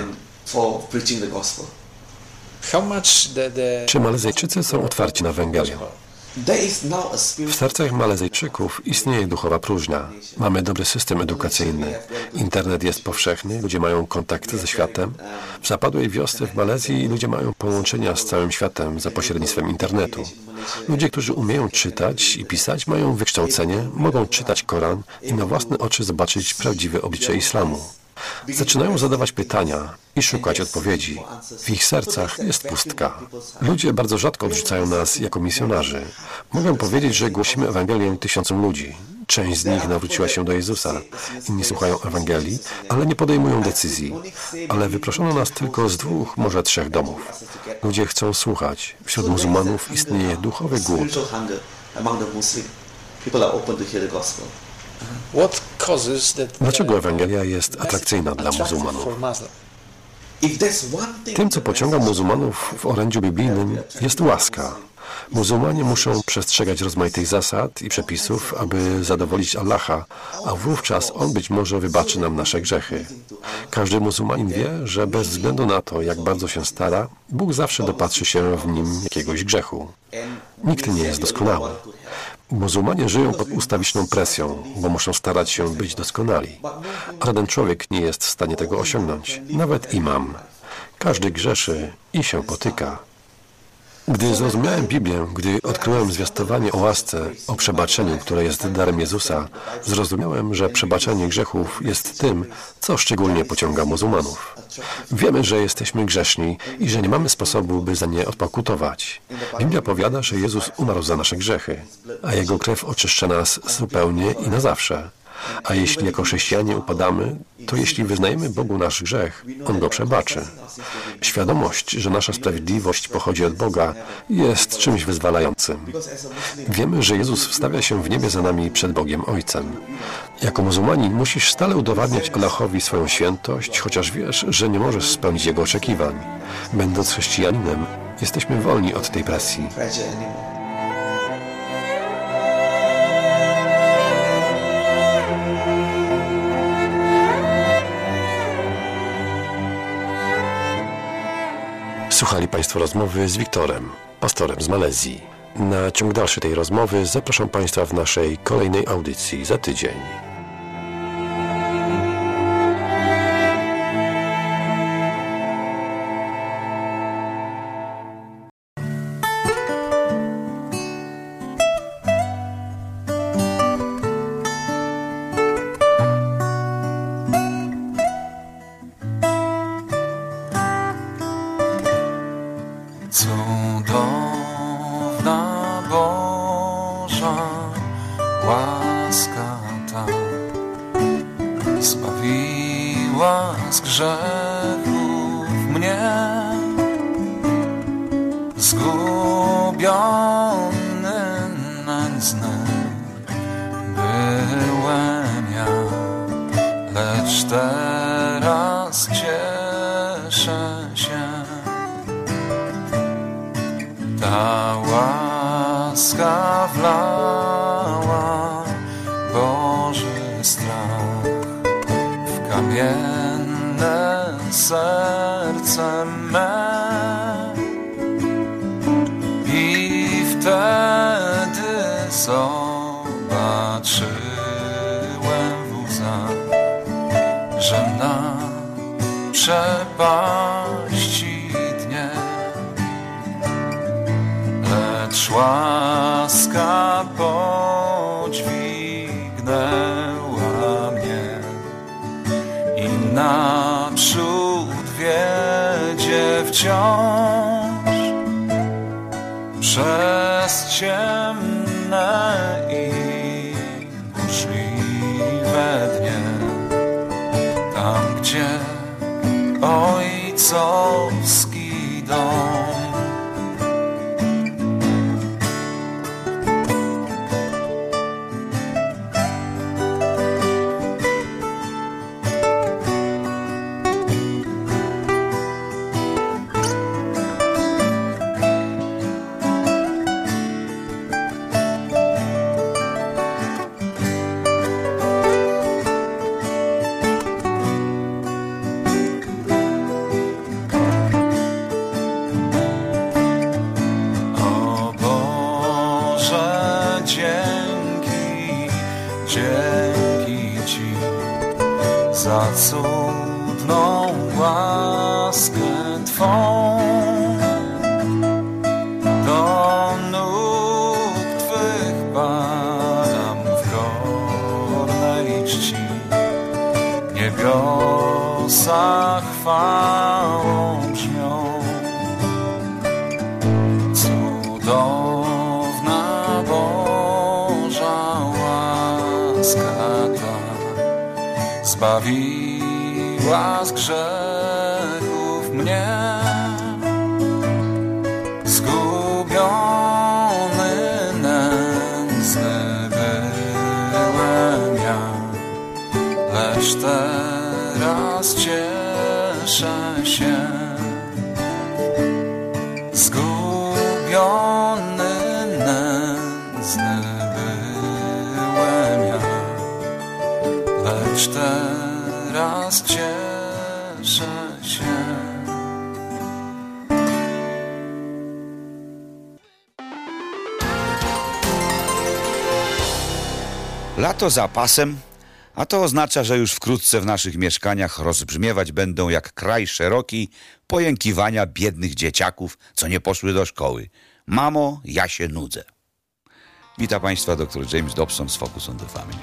Czy Malezyjczycy są otwarci na Ewangelię? W sercach Malezjczyków istnieje duchowa próżnia. Mamy dobry system edukacyjny. Internet jest powszechny, ludzie mają kontakt ze światem. W zapadłej wiosce w Malezji ludzie mają połączenia z całym światem za pośrednictwem internetu. Ludzie, którzy umieją czytać i pisać, mają wykształcenie, mogą czytać Koran i na własne oczy zobaczyć prawdziwe oblicze islamu. Zaczynają zadawać pytania i szukać odpowiedzi. W ich sercach jest pustka. Ludzie bardzo rzadko odrzucają nas jako misjonarzy. Mogę powiedzieć, że głosimy Ewangelię tysiącom ludzi. Część z nich nawróciła się do Jezusa. Inni słuchają Ewangelii, ale nie podejmują decyzji. Ale wyproszono nas tylko z 2, może 3 domów. Ludzie chcą słuchać. Wśród muzułmanów istnieje duchowy głód. Dlaczego Ewangelia jest atrakcyjna dla muzułmanów? Tym, co pociąga muzułmanów w orędziu biblijnym, jest łaska. Muzułmanie muszą przestrzegać rozmaitych zasad i przepisów, aby zadowolić Allaha, a wówczas On być może wybaczy nam nasze grzechy. Każdy muzułmanin wie, że bez względu na to, jak bardzo się stara, Bóg zawsze dopatrzy się w nim jakiegoś grzechu. Nikt nie jest doskonały. Muzułmanie żyją pod ustawiczną presją, bo muszą starać się być doskonali. Żaden człowiek nie jest w stanie tego osiągnąć, nawet imam. Każdy grzeszy i się potyka. Gdy zrozumiałem Biblię, gdy odkryłem zwiastowanie o łasce, o przebaczeniu, które jest darem Jezusa, zrozumiałem, że przebaczenie grzechów jest tym, co szczególnie pociąga muzułmanów. Wiemy, że jesteśmy grzeszni i że nie mamy sposobu, by za nie odpokutować. Biblia powiada, że Jezus umarł za nasze grzechy, a Jego krew oczyszcza nas zupełnie i na zawsze. A jeśli jako chrześcijanie upadamy, to jeśli wyznajemy Bogu nasz grzech, On go przebaczy. Świadomość, że nasza sprawiedliwość pochodzi od Boga, jest czymś wyzwalającym. Wiemy, że Jezus wstawia się w niebie za nami przed Bogiem Ojcem. Jako muzułmanin musisz stale udowadniać Allahowi swoją świętość, chociaż wiesz, że nie możesz spełnić Jego oczekiwań. Będąc chrześcijaninem, jesteśmy wolni od tej presji. Słuchali Państwo rozmowy z Wiktorem, pastorem z Malezji. Na ciąg dalszy tej rozmowy zapraszam Państwa w naszej kolejnej audycji za tydzień. Cudowna Boża łaska ta zbawiła z grzechów mnie, zgubiony nędzny byłem ja, lecz teraz cieszę się. Ta łaska wlała Boży strach w kamienne serce me i wtedy zobaczyłem w łzach, że na przepaści dnie lecz łaska podźwignęła mnie i naprzód wiedzie wciąż przez ciemne i burzliwe dnie, tam gdzie ojcowski dom. Twą. Do nóg Twych padam w godnej czci. Niebiosa chwałą brzmią. Cudowna Boża łaska ta zbawiła z grzechów mnie. Zgubiony, nędzny byłem ja, lecz teraz cieszę się. Zgubiony, nędzny byłem ja, lecz teraz cieszę się. Lato za pasem, a to oznacza, że już wkrótce w naszych mieszkaniach rozbrzmiewać będą jak kraj szeroki pojękiwania biednych dzieciaków, co nie poszły do szkoły. Mamo, ja się nudzę. Witam Państwa dr James Dobson z Focus on the Family.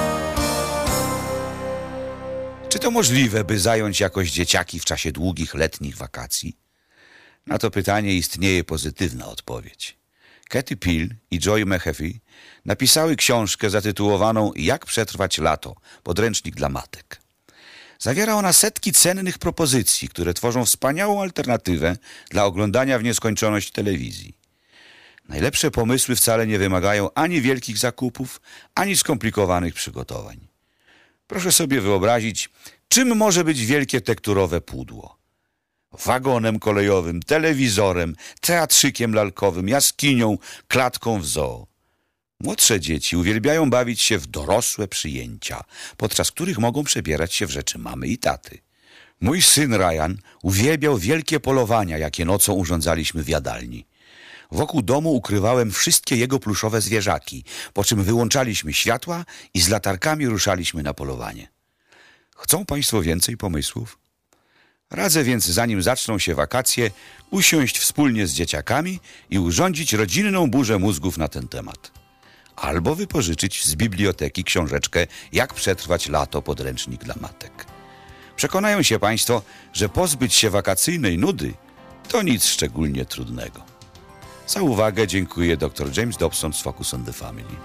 Czy to możliwe, by zająć jakoś dzieciaki w czasie długich letnich wakacji? Na to pytanie istnieje pozytywna odpowiedź. Katy Peel i Joy McAfee napisały książkę zatytułowaną Jak przetrwać lato, podręcznik dla matek. Zawiera ona setki cennych propozycji, które tworzą wspaniałą alternatywę dla oglądania w nieskończoność telewizji. Najlepsze pomysły wcale nie wymagają ani wielkich zakupów, ani skomplikowanych przygotowań. Proszę sobie wyobrazić, czym może być wielkie tekturowe pudło. Wagonem kolejowym, telewizorem, teatrzykiem lalkowym, jaskinią, klatką w zoo. Młodsze dzieci uwielbiają bawić się w dorosłe przyjęcia, podczas których mogą przebierać się w rzeczy mamy i taty. Mój syn Ryan uwielbiał wielkie polowania, jakie nocą urządzaliśmy w jadalni. Wokół domu ukrywałem wszystkie jego pluszowe zwierzaki, po czym wyłączaliśmy światła i z latarkami ruszaliśmy na polowanie. Chcą Państwo więcej pomysłów? Radzę więc, zanim zaczną się wakacje, usiąść wspólnie z dzieciakami i urządzić rodzinną burzę mózgów na ten temat. Albo wypożyczyć z biblioteki książeczkę Jak przetrwać lato, podręcznik dla matek. Przekonają się Państwo, że pozbyć się wakacyjnej nudy to nic szczególnie trudnego. Za uwagę dziękuję dr James Dobson z Focus on the Family.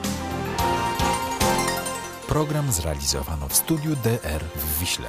Program zrealizowano w studiu DR w Wiśle.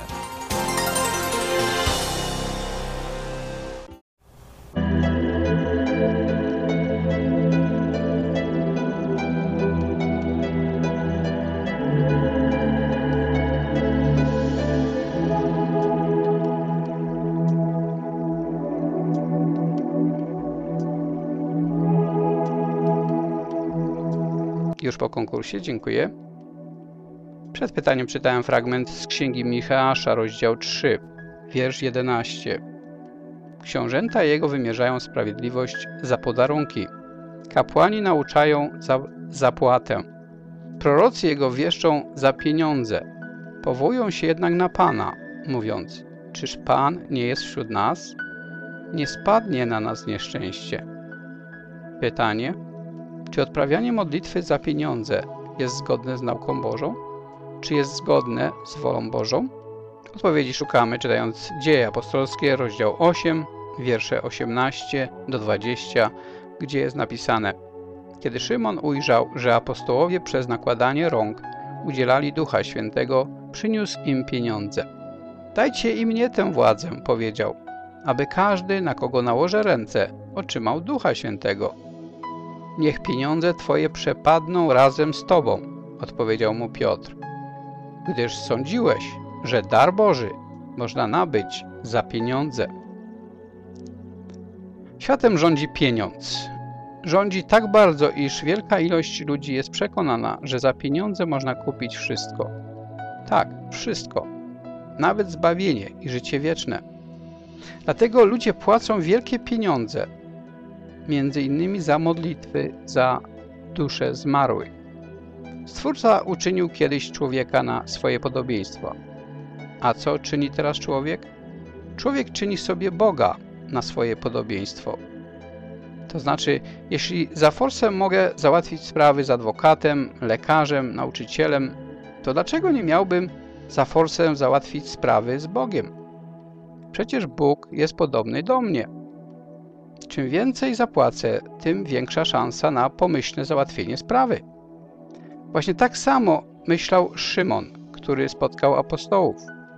Już po konkursie, dziękuję. Przed pytaniem czytałem fragment z Księgi Micheasza, rozdział 3, wiersz 11. Książęta jego wymierzają sprawiedliwość za podarunki. Kapłani nauczają za zapłatę. Prorocy jego wieszczą za pieniądze. Powołują się jednak na Pana, mówiąc: czyż Pan nie jest wśród nas? Nie spadnie na nas nieszczęście. Pytanie: czy odprawianie modlitwy za pieniądze jest zgodne z nauką Bożą? Czy jest zgodne z wolą Bożą? Odpowiedzi szukamy, czytając Dzieje Apostolskie, rozdział 8, wiersze 18 do 20, gdzie jest napisane: kiedy Szymon ujrzał, że apostołowie przez nakładanie rąk udzielali Ducha Świętego, przyniósł im pieniądze. Dajcie i mnie tę władzę, powiedział, aby każdy, na kogo nałożę ręce, otrzymał Ducha Świętego. Niech pieniądze Twoje przepadną razem z Tobą, odpowiedział mu Piotr, gdyż sądziłeś, że dar Boży można nabyć za pieniądze. Światem rządzi pieniądz. Rządzi tak bardzo, iż wielka ilość ludzi jest przekonana, że za pieniądze można kupić wszystko. Tak, wszystko. Nawet zbawienie i życie wieczne. Dlatego ludzie płacą wielkie pieniądze, między innymi za modlitwy, za dusze zmarłych. Stwórca uczynił kiedyś człowieka na swoje podobieństwo. A co czyni teraz człowiek? człowiek czyni sobie Boga na swoje podobieństwo. To znaczy, jeśli za forsem mogę załatwić sprawy z adwokatem, lekarzem, nauczycielem, to dlaczego nie miałbym za forsem załatwić sprawy z Bogiem? Przecież Bóg jest podobny do mnie. Czym więcej zapłacę, tym większa szansa na pomyślne załatwienie sprawy. Właśnie tak samo myślał Szymon, który spotkał apostołów.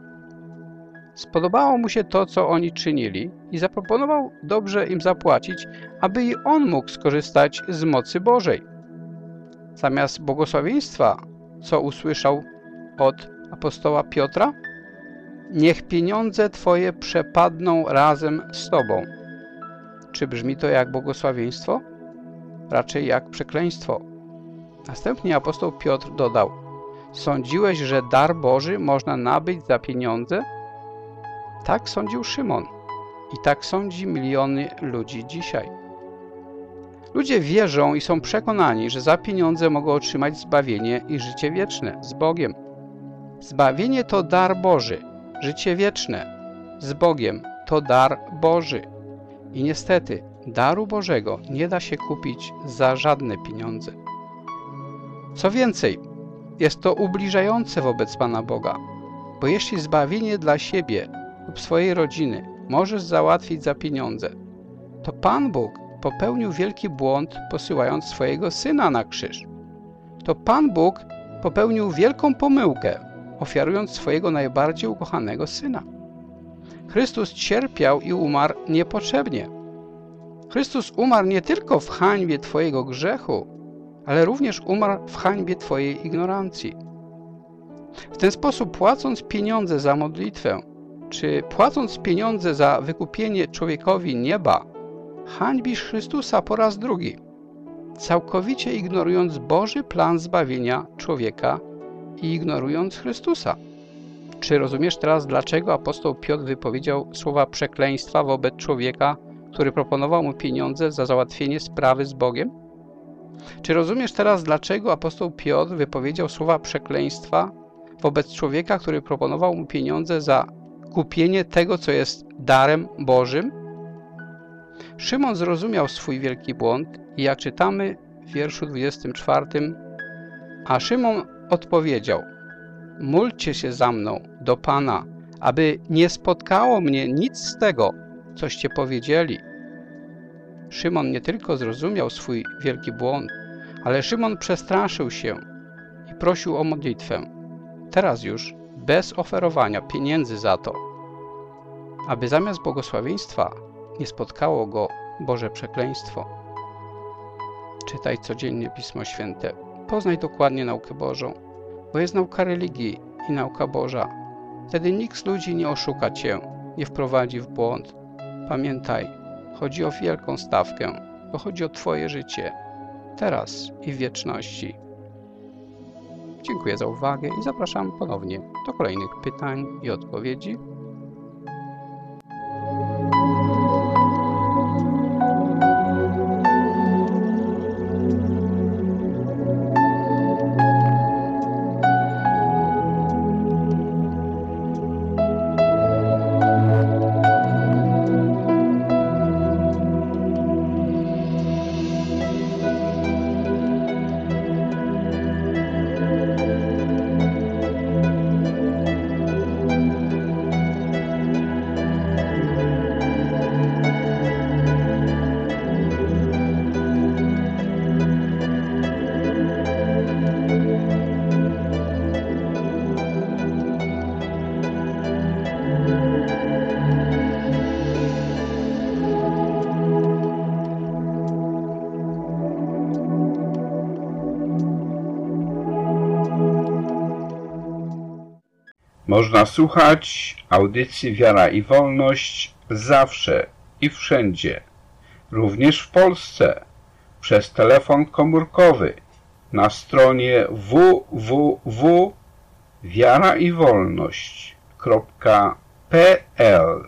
Spodobało mu się to, co oni czynili i zaproponował dobrze im zapłacić, aby i on mógł skorzystać z mocy Bożej. Zamiast błogosławieństwa, co usłyszał od apostoła Piotra? Niech pieniądze Twoje przepadną razem z Tobą. Czy brzmi to jak błogosławieństwo? Raczej jak przekleństwo. Następnie apostoł Piotr dodał: sądziłeś, że dar Boży można nabyć za pieniądze? Tak sądził Szymon i tak sądzi miliony ludzi dzisiaj. Ludzie wierzą i są przekonani, że za pieniądze mogą otrzymać zbawienie i życie wieczne z Bogiem. Zbawienie to dar Boży, życie wieczne z Bogiem to dar Boży. I niestety daru Bożego nie da się kupić za żadne pieniądze. Co więcej, jest to ubliżające wobec Pana Boga, bo jeśli zbawienie dla siebie lub swojej rodziny możesz załatwić za pieniądze, to Pan Bóg popełnił wielki błąd, posyłając swojego Syna na krzyż. To Pan Bóg popełnił wielką pomyłkę, ofiarując swojego najbardziej ukochanego Syna. Chrystus cierpiał i umarł niepotrzebnie. Chrystus umarł nie tylko w hańbie Twojego grzechu, ale również umarł w hańbie Twojej ignorancji. W ten sposób, płacąc pieniądze za modlitwę, czy płacąc pieniądze za wykupienie człowiekowi nieba, hańbisz Chrystusa po raz drugi, całkowicie ignorując Boży plan zbawienia człowieka i ignorując Chrystusa. Czy rozumiesz teraz, dlaczego apostoł Piotr wypowiedział słowa przekleństwa wobec człowieka, który proponował mu pieniądze za załatwienie sprawy z Bogiem? Czy rozumiesz teraz, dlaczego apostoł Piotr wypowiedział słowa przekleństwa wobec człowieka, który proponował mu pieniądze za kupienie tego, co jest darem Bożym? Szymon zrozumiał swój wielki błąd i jak czytamy w wierszu 24, a Szymon odpowiedział: módlcie się za mną do Pana, aby nie spotkało mnie nic z tego, coście powiedzieli. Szymon nie tylko zrozumiał swój wielki błąd, ale Szymon przestraszył się i prosił o modlitwę. Teraz już bez oferowania pieniędzy za to, aby zamiast błogosławieństwa nie spotkało go Boże przekleństwo. Czytaj codziennie Pismo Święte. Poznaj dokładnie naukę Bożą, bo jest nauka religii i nauka Boża. Wtedy nikt z ludzi nie oszuka Cię, nie wprowadzi w błąd. Pamiętaj, chodzi o wielką stawkę, bo chodzi o Twoje życie, teraz i w wieczności. Dziękuję za uwagę i zapraszam ponownie do kolejnych pytań i odpowiedzi. Można słuchać audycji Wiara i Wolność zawsze i wszędzie, również w Polsce, przez telefon komórkowy na stronie www.wiaraiwolność.pl.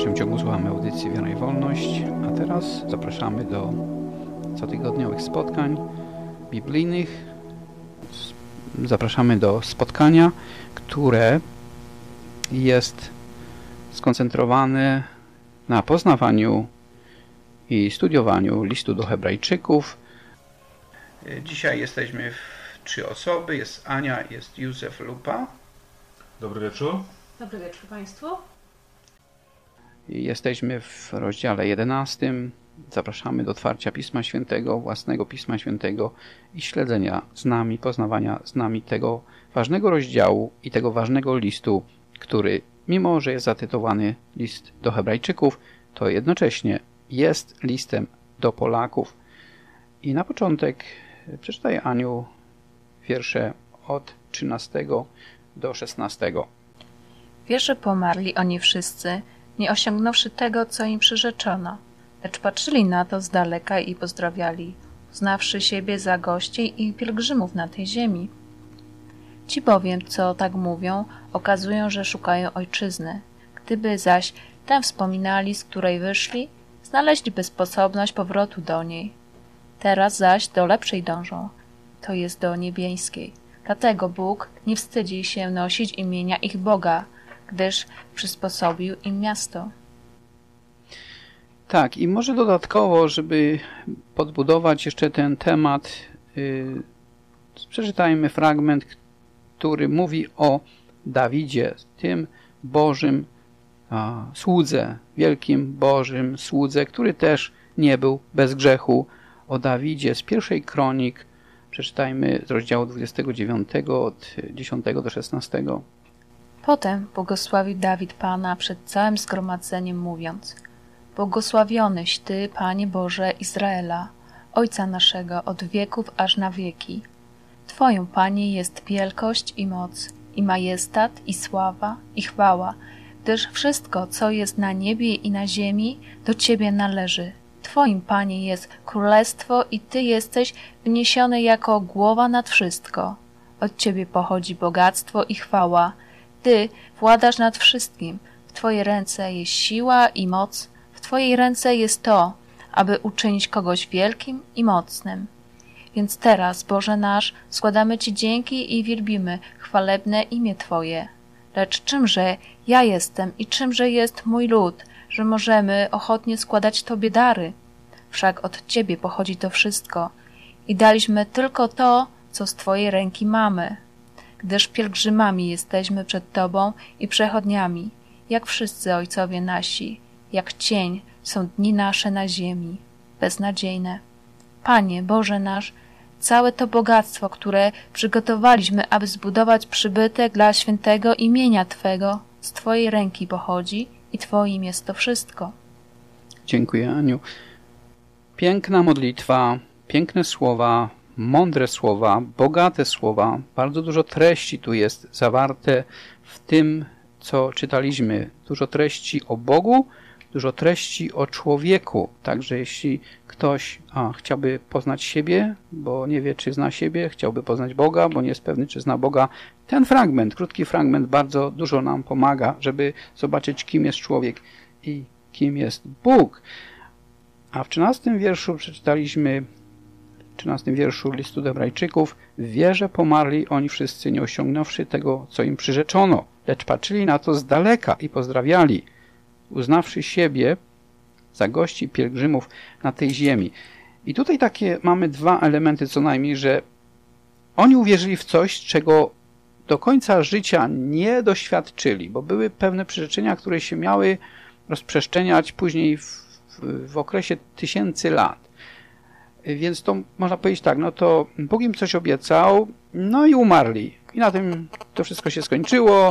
dalszym ciągu słuchamy audycji Wiara i Wolność, a teraz zapraszamy do cotygodniowych spotkań biblijnych. Zapraszamy do spotkania, które jest skoncentrowane na poznawaniu i studiowaniu listu do Hebrajczyków. Dzisiaj jesteśmy w 3 osoby. Jest Ania, jest Józef Lupa. Dobry wieczór. Dobry wieczór Państwu. Jesteśmy w rozdziale 11. Zapraszamy do otwarcia Pisma Świętego, własnego Pisma Świętego i śledzenia z nami, poznawania z nami tego ważnego rozdziału i tego ważnego listu, który, mimo że jest zatytułowany list do Hebrajczyków, to jednocześnie jest listem do Polaków. I na początek przeczytaj, Aniu, wiersze od 13 do 16. Wierze pomarli oni wszyscy, nie osiągnąwszy tego, co im przyrzeczono, lecz patrzyli na to z daleka i pozdrawiali, uznawszy siebie za gości i pielgrzymów na tej ziemi. Ci bowiem, co tak mówią, okazują, że szukają ojczyzny. Gdyby zaś tę wspominali, z której wyszli, znaleźliby sposobność powrotu do niej. Teraz zaś do lepszej dążą, to jest do niebieskiej. Dlatego Bóg nie wstydzi się nosić imienia ich Boga, gdyż przysposobił im miasto. Tak, i może dodatkowo, żeby podbudować jeszcze ten temat, przeczytajmy fragment, który mówi o Dawidzie, tym Bożym słudze, wielkim Bożym słudze, który też nie był bez grzechu. O Dawidzie z 1 Kronik, przeczytajmy z rozdziału 29 od 10 do 16. Potem błogosławił Dawid Pana przed całym zgromadzeniem, mówiąc: Błogosławioneś Ty, Panie Boże Izraela, Ojca naszego od wieków aż na wieki. Twoją, Panie, jest wielkość i moc, i majestat, i sława, i chwała, gdyż wszystko, co jest na niebie i na ziemi, do Ciebie należy. Twoim, Panie, jest królestwo i Ty jesteś wniesiony jako głowa nad wszystko. Od Ciebie pochodzi bogactwo i chwała. Ty władasz nad wszystkim. W Twojej ręce jest siła i moc. W Twojej ręce jest to, aby uczynić kogoś wielkim i mocnym. Więc teraz, Boże nasz, składamy Ci dzięki i wielbimy chwalebne imię Twoje. Lecz czymże ja jestem i czymże jest mój lud, że możemy ochotnie składać Tobie dary? Wszak od Ciebie pochodzi to wszystko i daliśmy tylko to, co z Twojej ręki mamy. Gdyż pielgrzymami jesteśmy przed Tobą i przechodniami, jak wszyscy ojcowie nasi, jak cień są dni nasze na ziemi, beznadziejne. Panie, Boże nasz, całe to bogactwo, które przygotowaliśmy, aby zbudować przybytek dla świętego imienia Twego, z Twojej ręki pochodzi i Twoim jest to wszystko. Dziękuję, Aniu. Piękna modlitwa, piękne słowa, mądre słowa, bogate słowa. Bardzo dużo treści tu jest zawarte w tym, co czytaliśmy. Dużo treści o Bogu, dużo treści o człowieku. Także jeśli ktoś chciałby poznać siebie, bo nie wie, czy zna siebie, chciałby poznać Boga, bo nie jest pewny, czy zna Boga, ten fragment, krótki fragment bardzo dużo nam pomaga, żeby zobaczyć, kim jest człowiek i kim jest Bóg. A w 13 wierszu przeczytaliśmy, w 13 wierszu listu do Hebrajczyków: w wierze pomarli oni wszyscy, nie osiągnąwszy tego, co im przyrzeczono, lecz patrzyli na to z daleka i pozdrawiali, uznawszy siebie za gości pielgrzymów na tej ziemi. I tutaj takie mamy dwa elementy co najmniej, że oni uwierzyli w coś, czego do końca życia nie doświadczyli, bo były pewne przyrzeczenia, które się miały rozprzestrzeniać później w okresie tysięcy lat. Więc to można powiedzieć tak, no to Bóg im coś obiecał, no i umarli. I na tym to wszystko się skończyło.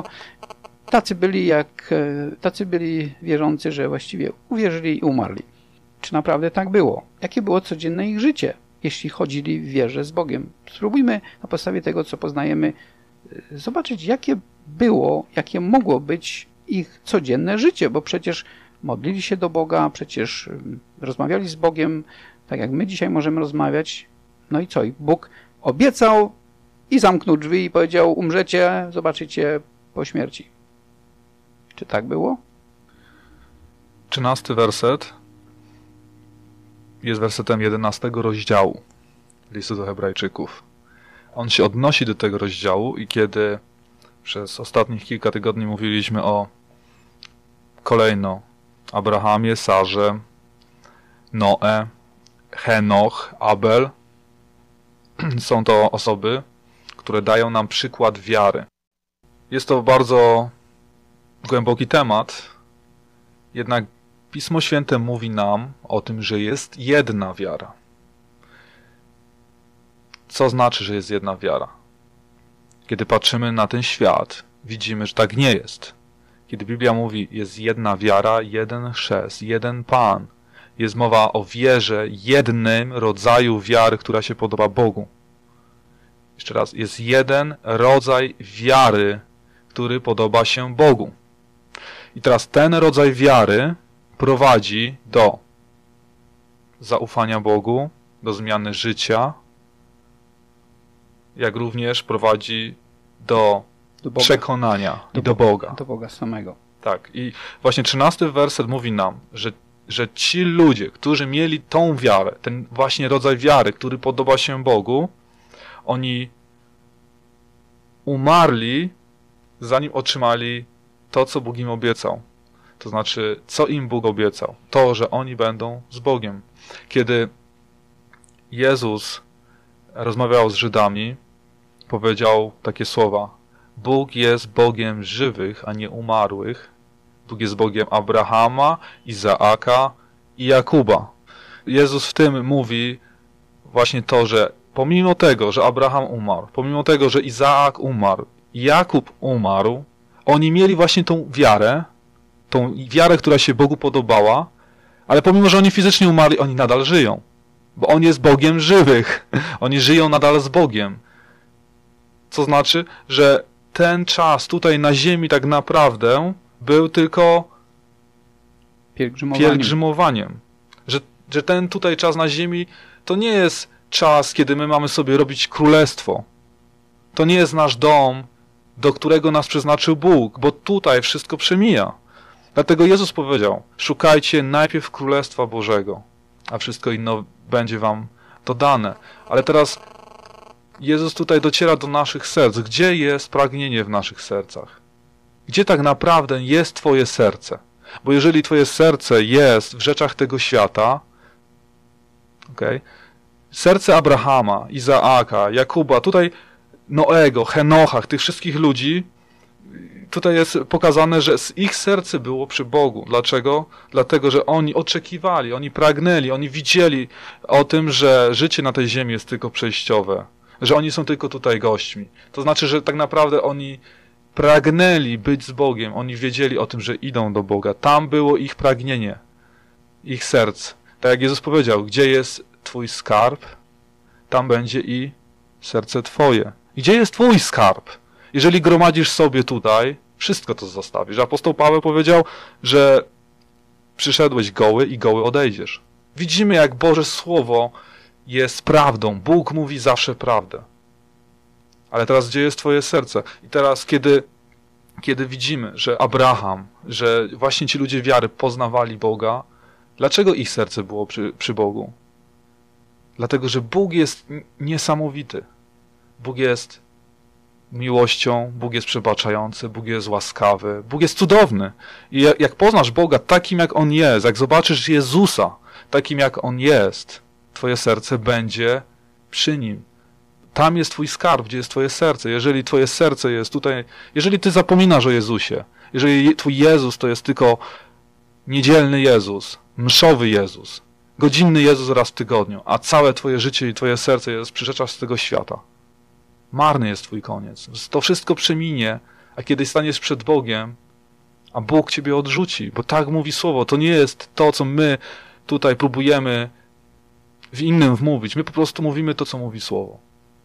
Tacy byli wierzący, że właściwie uwierzyli i umarli. Czy naprawdę tak było? Jakie było codzienne ich życie, jeśli chodzili w wierze z Bogiem? Spróbujmy na podstawie tego, co poznajemy, zobaczyć, jakie było, jakie mogło być ich codzienne życie, bo przecież modlili się do Boga, przecież rozmawiali z Bogiem, tak jak my dzisiaj możemy rozmawiać. No i co? I Bóg obiecał i zamknął drzwi i powiedział: umrzecie, zobaczycie po śmierci. Czy tak było? 13 werset jest wersetem 11 rozdziału listu do Hebrajczyków. On się odnosi do tego rozdziału i kiedy przez ostatnich kilka tygodni mówiliśmy o kolejno Abrahamie, Sarze, Noe, Henoch, Abel, są to osoby, które dają nam przykład wiary. Jest to bardzo głęboki temat, jednak Pismo Święte mówi nam o tym, że jest jedna wiara. Co znaczy, że jest jedna wiara? Kiedy patrzymy na ten świat, widzimy, że tak nie jest. Kiedy Biblia mówi, jest jedna wiara, jeden chrzest, jeden Pan, jest mowa o wierze, jednym rodzaju wiary, która się podoba Bogu. Jeszcze raz, jest jeden rodzaj wiary, który podoba się Bogu. I teraz ten rodzaj wiary prowadzi do zaufania Bogu, do zmiany życia, jak również prowadzi do przekonania i do Boga. Do Boga samego. Tak. I właśnie 13 werset mówi nam, że ci ludzie, którzy mieli tą wiarę, ten właśnie rodzaj wiary, który podoba się Bogu, oni umarli, zanim otrzymali to, co Bóg im obiecał. To znaczy, co im Bóg obiecał? To, że oni będą z Bogiem. Kiedy Jezus rozmawiał z Żydami, powiedział takie słowa: Bóg jest Bogiem żywych, a nie umarłych. Bóg jest Bogiem Abrahama, Izaaka i Jakuba. Jezus w tym mówi właśnie to, że pomimo tego, że Abraham umarł, pomimo tego, że Izaak umarł, Jakub umarł, oni mieli właśnie tą wiarę, która się Bogu podobała, ale pomimo, że oni fizycznie umarli, oni nadal żyją. Bo On jest Bogiem żywych. Oni żyją nadal z Bogiem. Co znaczy, że ten czas tutaj na ziemi tak naprawdę był tylko pielgrzymowaniem. Że ten tutaj czas na ziemi to nie jest czas, kiedy my mamy sobie robić królestwo. To nie jest nasz dom, do którego nas przeznaczył Bóg, bo tutaj wszystko przemija. Dlatego Jezus powiedział: szukajcie najpierw Królestwa Bożego, a wszystko inne będzie wam dodane. Ale teraz Jezus tutaj dociera do naszych serc. Gdzie jest pragnienie w naszych sercach? Gdzie tak naprawdę jest twoje serce? Bo jeżeli twoje serce jest w rzeczach tego świata, serce Abrahama, Izaaka, Jakuba, tutaj Noego, Henocha, tych wszystkich ludzi, tutaj jest pokazane, że ich serce było przy Bogu. Dlaczego? Dlatego, że oni oczekiwali, oni pragnęli, oni widzieli o tym, że życie na tej ziemi jest tylko przejściowe, że oni są tylko tutaj gośćmi. To znaczy, że tak naprawdę oni pragnęli być z Bogiem, oni wiedzieli o tym, że idą do Boga. Tam było ich pragnienie, ich serc. Tak jak Jezus powiedział, gdzie jest twój skarb, tam będzie i serce twoje. Gdzie jest twój skarb? Jeżeli gromadzisz sobie tutaj, wszystko to zostawisz. Apostoł Paweł powiedział, że przyszedłeś goły i goły odejdziesz. Widzimy, jak Boże Słowo jest prawdą. Bóg mówi zawsze prawdę. Ale teraz gdzie jest twoje serce? I teraz, kiedy widzimy, że Abraham, że właśnie ci ludzie wiary poznawali Boga, dlaczego ich serce było przy Bogu? Dlatego, że Bóg jest niesamowity. Bóg jest miłością, Bóg jest przebaczający, Bóg jest łaskawy, Bóg jest cudowny. I jak poznasz Boga takim, jak On jest, jak zobaczysz Jezusa takim, jak On jest, twoje serce będzie przy Nim. Tam jest twój skarb, gdzie jest twoje serce. Jeżeli twoje serce jest tutaj, jeżeli ty zapominasz o Jezusie, jeżeli twój Jezus to jest tylko niedzielny Jezus, mszowy Jezus, godzinny Jezus raz w tygodniu, a całe twoje życie i twoje serce jest przy rzeczach z tego świata, marny jest twój koniec. To wszystko przeminie, a kiedy staniesz przed Bogiem, a Bóg ciebie odrzuci, bo tak mówi Słowo. To nie jest to, co my tutaj próbujemy w innym wmówić. My po prostu mówimy to, co mówi Słowo.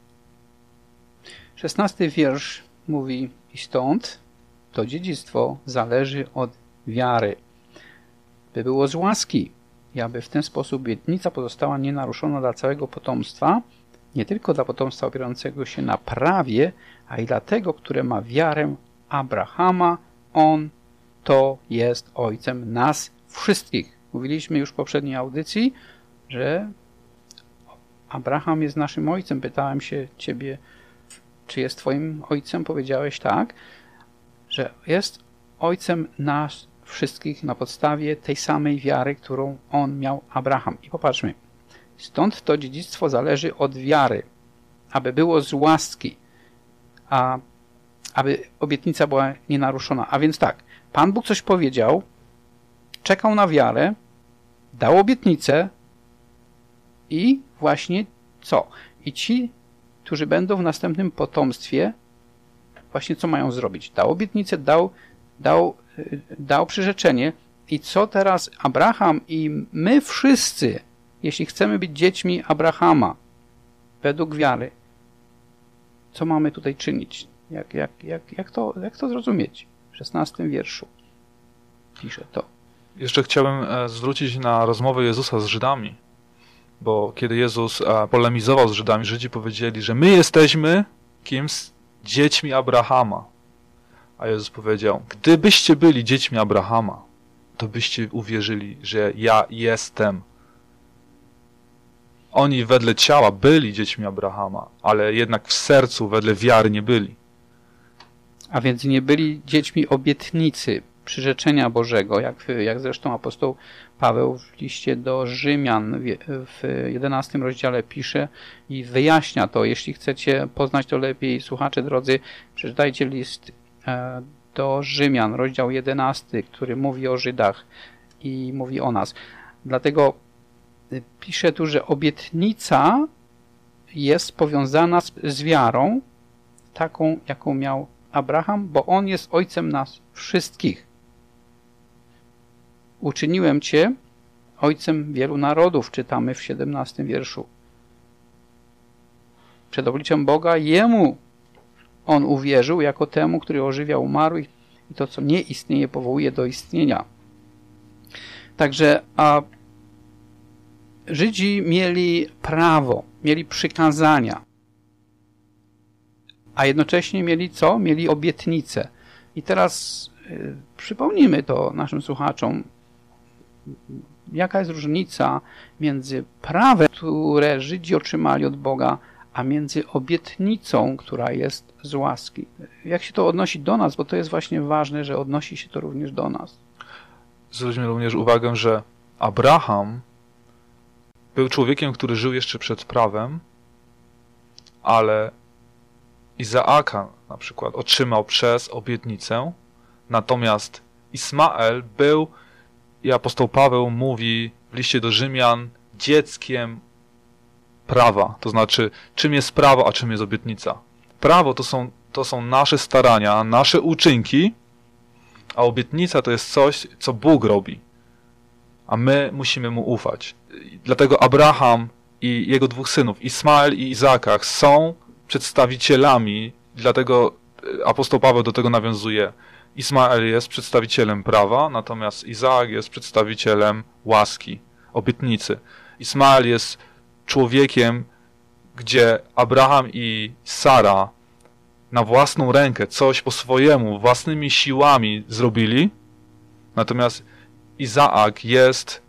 16 wiersz mówi: i stąd to dziedzictwo zależy od wiary, by było z łaski i aby w ten sposób obietnica pozostała nienaruszona dla całego potomstwa, nie tylko dla potomstwa opierającego się na prawie, a i dla tego, które ma wiarę Abrahama. On to jest ojcem nas wszystkich. Mówiliśmy już w poprzedniej audycji, że Abraham jest naszym ojcem. Pytałem się ciebie, czy jest twoim ojcem? Powiedziałeś tak, że jest ojcem nas wszystkich na podstawie tej samej wiary, którą on miał Abraham. I popatrzmy, stąd to dziedzictwo zależy od wiary, aby było z łaski, a aby obietnica była nienaruszona. A więc tak, Pan Bóg coś powiedział, czekał na wiarę, dał obietnicę i właśnie co? I ci, którzy będą w następnym potomstwie, właśnie co mają zrobić? Dał obietnicę, dał przyrzeczenie. I co teraz Abraham i my wszyscy, jeśli chcemy być dziećmi Abrahama według wiary, co mamy tutaj czynić? Jak to zrozumieć? W 16 wierszu pisze to. Jeszcze chciałbym zwrócić na rozmowę Jezusa z Żydami, bo kiedy Jezus polemizował z Żydami, Żydzi powiedzieli, że my jesteśmy kim? Dziećmi Abrahama. A Jezus powiedział, gdybyście byli dziećmi Abrahama, to byście uwierzyli, że ja jestem. Oni wedle ciała byli dziećmi Abrahama, ale jednak w sercu wedle wiary nie byli. A więc nie byli dziećmi obietnicy, przyrzeczenia Bożego, jak zresztą apostoł Paweł w liście do Rzymian w 11 rozdziale pisze i wyjaśnia to. Jeśli chcecie poznać to lepiej, słuchacze drodzy, przeczytajcie list do Rzymian, rozdział 11, który mówi o Żydach i mówi o nas. Dlatego pisze tu, że obietnica jest powiązana z wiarą, taką, jaką miał Abraham, bo on jest ojcem nas wszystkich. Uczyniłem cię ojcem wielu narodów, czytamy w 17 wierszu. Przed obliczem Boga jemu on uwierzył jako temu, który ożywia umarłych i to, co nie istnieje, powołuje do istnienia. Także Żydzi mieli prawo, mieli przykazania, a jednocześnie mieli co? Mieli obietnicę. I teraz przypomnijmy to naszym słuchaczom, jaka jest różnica między prawem, które Żydzi otrzymali od Boga, a między obietnicą, która jest z łaski. Jak się to odnosi do nas, bo to jest właśnie ważne, że odnosi się to również do nas. Zwróćmy również uwagę, że Abraham był człowiekiem, który żył jeszcze przed prawem, ale Izaaka na przykład otrzymał przez obietnicę, natomiast Ismael był, i apostoł Paweł mówi w liście do Rzymian, dzieckiem prawa. To znaczy, czym jest prawo, a czym jest obietnica. Prawo to są nasze starania, nasze uczynki, a obietnica to jest coś, co Bóg robi. A my musimy Mu ufać. Dlatego Abraham i jego dwóch synów, Ismael i Izaak, są przedstawicielami, dlatego apostoł Paweł do tego nawiązuje. Ismael jest przedstawicielem prawa, natomiast Izaak jest przedstawicielem łaski, obietnicy. Ismael jest człowiekiem, gdzie Abraham i Sara na własną rękę coś po swojemu, własnymi siłami zrobili, natomiast Izaak jest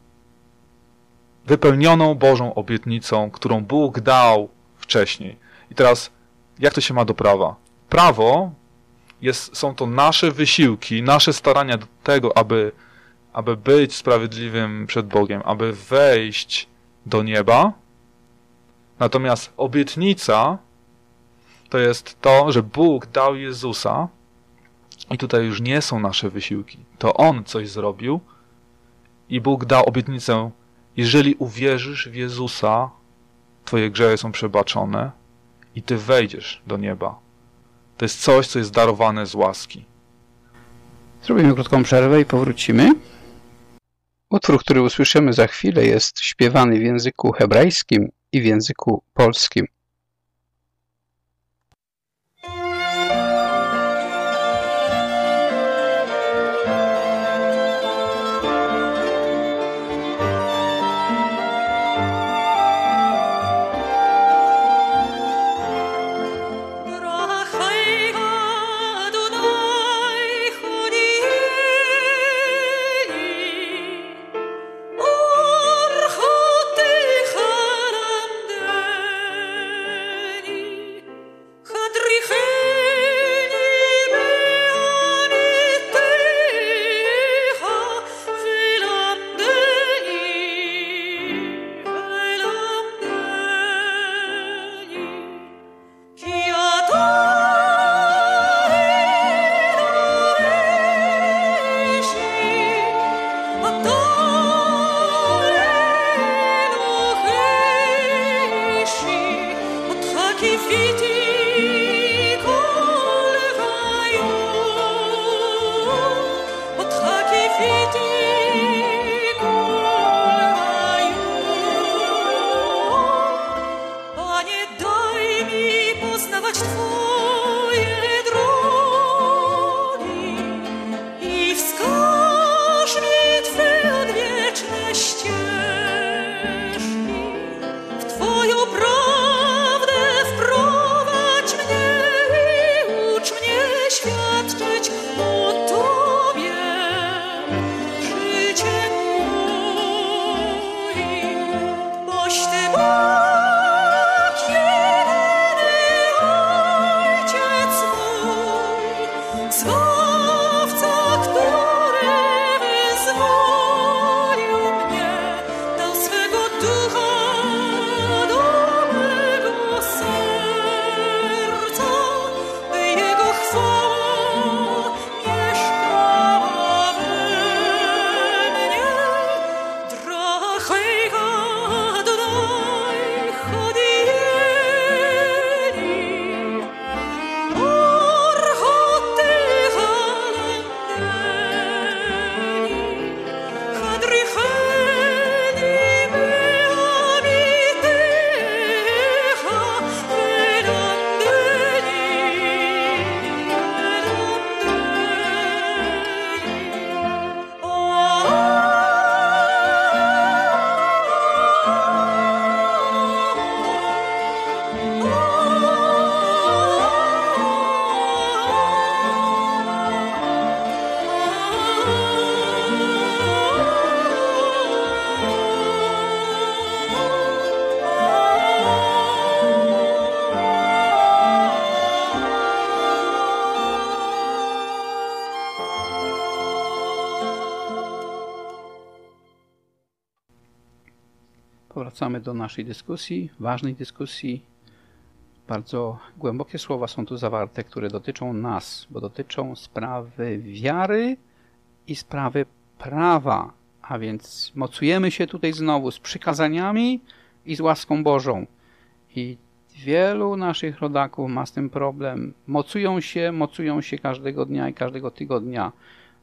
wypełnioną Bożą obietnicą, którą Bóg dał wcześniej. I teraz, jak to się ma do prawa? Prawo są to nasze wysiłki, nasze starania do tego, aby być sprawiedliwym przed Bogiem, aby wejść do nieba. Natomiast obietnica to jest to, że Bóg dał Jezusa i tutaj już nie są nasze wysiłki. To On coś zrobił i Bóg dał obietnicę, jeżeli uwierzysz w Jezusa, twoje grzechy są przebaczone i ty wejdziesz do nieba. To jest coś, co jest darowane z łaski. Zrobimy krótką przerwę i powrócimy. Utwór, który usłyszymy za chwilę, jest śpiewany w języku hebrajskim i w języku polskim. Adonai, Choni Powracamy do naszej dyskusji, ważnej dyskusji. Bardzo głębokie słowa są tu zawarte, które dotyczą nas, bo dotyczą sprawy wiary i sprawy prawa. A więc mocujemy się tutaj znowu z przykazaniami i z łaską Bożą. I wielu naszych rodaków ma z tym problem. Mocują się każdego dnia i każdego tygodnia,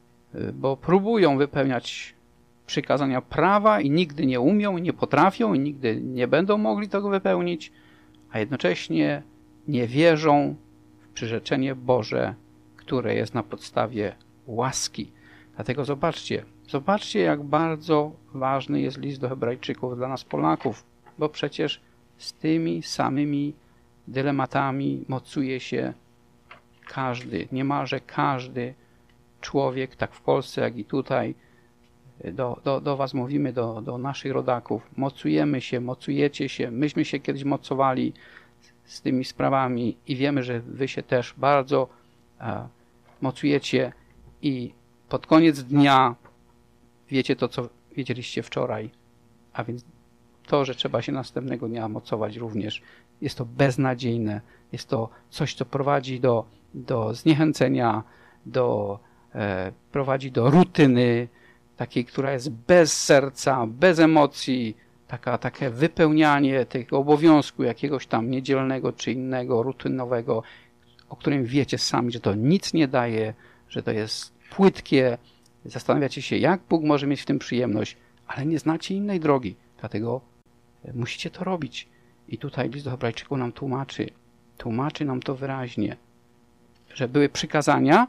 bo próbują wypełniać przykazania prawa i nigdy nie umią, i nie potrafią, i nigdy nie będą mogli tego wypełnić, a jednocześnie nie wierzą w przyrzeczenie Boże, które jest na podstawie łaski. Dlatego zobaczcie, jak bardzo ważny jest list do Hebrajczyków dla nas Polaków, bo przecież z tymi samymi dylematami mocuje się każdy, niemalże każdy człowiek, tak w Polsce, jak i tutaj. Do was mówimy, do naszych rodaków. Mocujecie się. Myśmy się kiedyś mocowali z tymi sprawami i wiemy, że wy się też bardzo mocujecie i pod koniec dnia wiecie to, co wiedzieliście wczoraj. A więc to, że trzeba się następnego dnia mocować również, jest to beznadziejne. Jest to coś, co prowadzi do zniechęcenia, prowadzi do rutyny, takiej, która jest bez serca, bez emocji, takie wypełnianie tego obowiązku jakiegoś tam niedzielnego czy innego, rutynowego, o którym wiecie sami, że to nic nie daje, że to jest płytkie. Zastanawiacie się, jak Bóg może mieć w tym przyjemność, ale nie znacie innej drogi, dlatego musicie to robić. I tutaj list do Hebrajczyków nam tłumaczy nam to wyraźnie, że były przykazania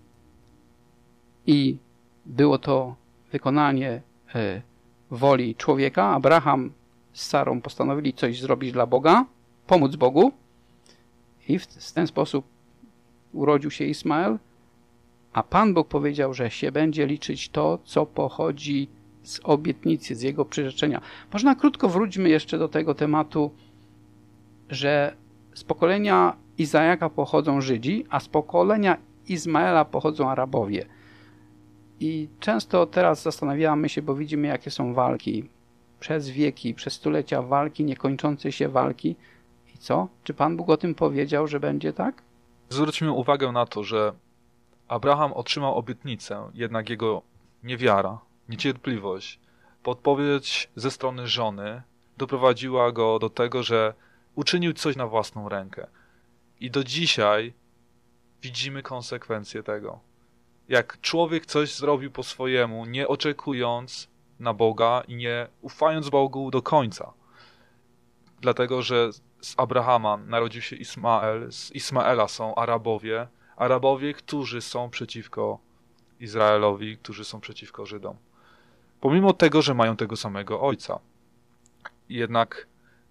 i było to wykonanie woli człowieka. Abraham z Sarą postanowili coś zrobić dla Boga, pomóc Bogu i w ten sposób urodził się Ismael, a Pan Bóg powiedział, że się będzie liczyć to, co pochodzi z obietnicy, z jego przyrzeczenia. Można krótko wróćmy jeszcze do tego tematu, że z pokolenia Izajaka pochodzą Żydzi, a z pokolenia Izmaela pochodzą Arabowie. I często teraz zastanawiamy się, bo widzimy, jakie są walki. Przez wieki, przez stulecia walki, niekończące się walki. I co? Czy Pan Bóg o tym powiedział, że będzie tak? Zwróćmy uwagę na to, że Abraham otrzymał obietnicę, jednak jego niewiara, niecierpliwość, podpowiedź ze strony żony doprowadziła go do tego, że uczynił coś na własną rękę. I do dzisiaj widzimy konsekwencje tego. Jak człowiek coś zrobił po swojemu, nie oczekując na Boga i nie ufając Bogu do końca. Dlatego, że z Abrahama narodził się Ismael, z Ismaela są Arabowie, którzy są przeciwko Izraelowi, którzy są przeciwko Żydom. Pomimo tego, że mają tego samego ojca. Jednak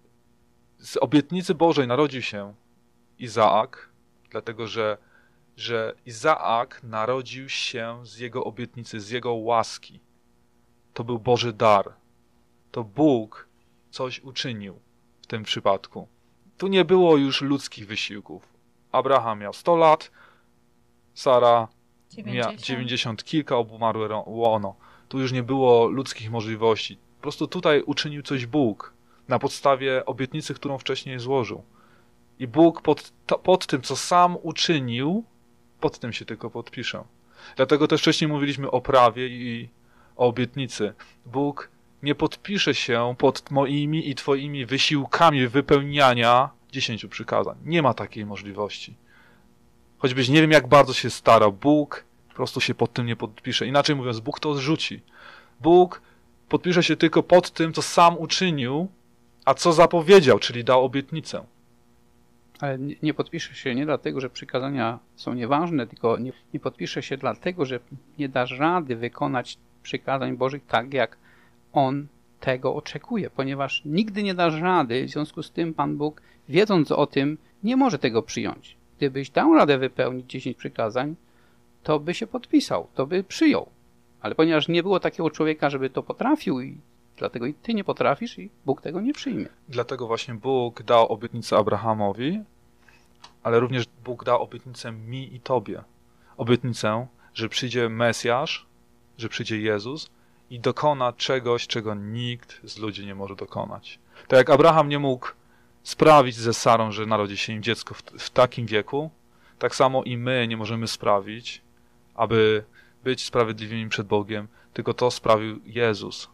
z obietnicy Bożej narodził się Izaak, dlatego że Izaak narodził się z jego obietnicy, z jego łaski. To był Boży dar. To Bóg coś uczynił w tym przypadku. Tu nie było już ludzkich wysiłków. Abraham miał 100 lat, Sara miała 90 kilka, obumarłe łono. Tu już nie było ludzkich możliwości. Po prostu tutaj uczynił coś Bóg na podstawie obietnicy, którą wcześniej złożył. I Bóg pod tym, co sam uczynił, pod tym się tylko podpisze. Dlatego też wcześniej mówiliśmy o prawie i o obietnicy. Bóg nie podpisze się pod moimi i twoimi wysiłkami wypełniania 10 przykazań. Nie ma takiej możliwości. Choćbyś nie wiem, jak bardzo się starał, Bóg po prostu się pod tym nie podpisze. Inaczej mówiąc, Bóg to odrzuci. Bóg podpisze się tylko pod tym, co sam uczynił, a co zapowiedział, czyli dał obietnicę. Ale nie podpisze się nie dlatego, że przykazania są nieważne, tylko nie podpisze się dlatego, że nie dasz rady wykonać przykazań Bożych tak, jak On tego oczekuje, ponieważ nigdy nie dasz rady, w związku z tym Pan Bóg, wiedząc o tym, nie może tego przyjąć. Gdybyś dał radę wypełnić 10 przykazań, to by się podpisał, to by przyjął. Ale ponieważ nie było takiego człowieka, żeby to potrafił, i dlatego i ty nie potrafisz i Bóg tego nie przyjmie. Dlatego właśnie Bóg dał obietnicę Abrahamowi, ale również Bóg dał obietnicę mi i tobie. Obietnicę, że przyjdzie Mesjasz, że przyjdzie Jezus i dokona czegoś, czego nikt z ludzi nie może dokonać. Tak jak Abraham nie mógł sprawić ze Sarą, że narodzi się im dziecko w takim wieku, tak samo i my nie możemy sprawić, aby być sprawiedliwymi przed Bogiem, tylko to sprawił Jezus.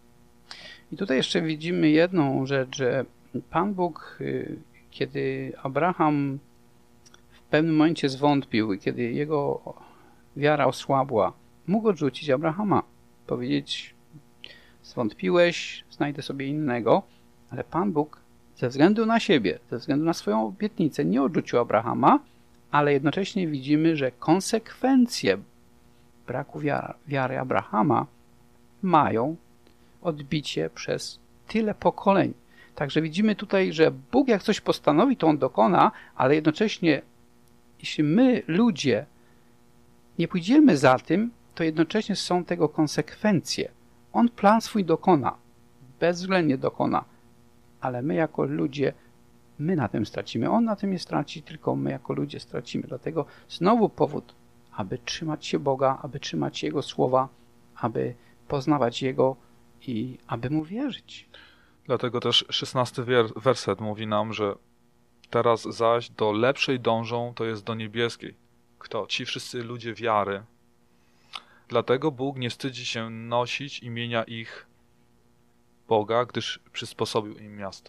I tutaj jeszcze widzimy jedną rzecz, że Pan Bóg, kiedy Abraham w pewnym momencie zwątpił i kiedy jego wiara osłabła, mógł odrzucić Abrahama, powiedzieć: zwątpiłeś, znajdę sobie innego, ale Pan Bóg ze względu na siebie, ze względu na swoją obietnicę nie odrzucił Abrahama, ale jednocześnie widzimy, że konsekwencje braku wiary Abrahama mają odbicie przez tyle pokoleń. Także widzimy tutaj, że Bóg jak coś postanowi, to On dokona, ale jednocześnie jeśli my, ludzie, nie pójdziemy za tym, to jednocześnie są tego konsekwencje. On plan swój dokona, bezwzględnie dokona, ale my jako ludzie, my na tym stracimy. On na tym nie straci, tylko my jako ludzie stracimy. Dlatego znowu powód, aby trzymać się Boga, aby trzymać Jego słowa, aby poznawać Jego i aby Mu wierzyć. Dlatego też 16 werset mówi nam, że teraz zaś do lepszej dążą, to jest do niebieskiej. Kto? Ci wszyscy ludzie wiary. Dlatego Bóg nie wstydzi się nosić imienia ich Boga, gdyż przysposobił im miasto.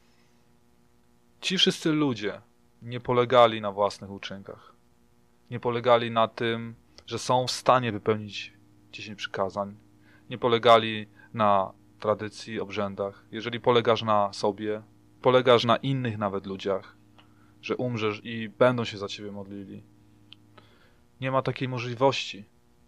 Ci wszyscy ludzie nie polegali na własnych uczynkach. Nie polegali na tym, że są w stanie wypełnić 10 przykazań. Nie polegali na tradycji, obrzędach. Jeżeli polegasz na sobie, polegasz na innych nawet ludziach, że umrzesz i będą się za ciebie modlili. Nie ma takiej możliwości,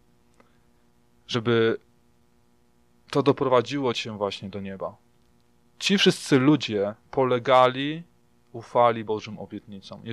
żeby to doprowadziło cię właśnie do nieba. Ci wszyscy ludzie polegali, ufali Bożym obietnicom.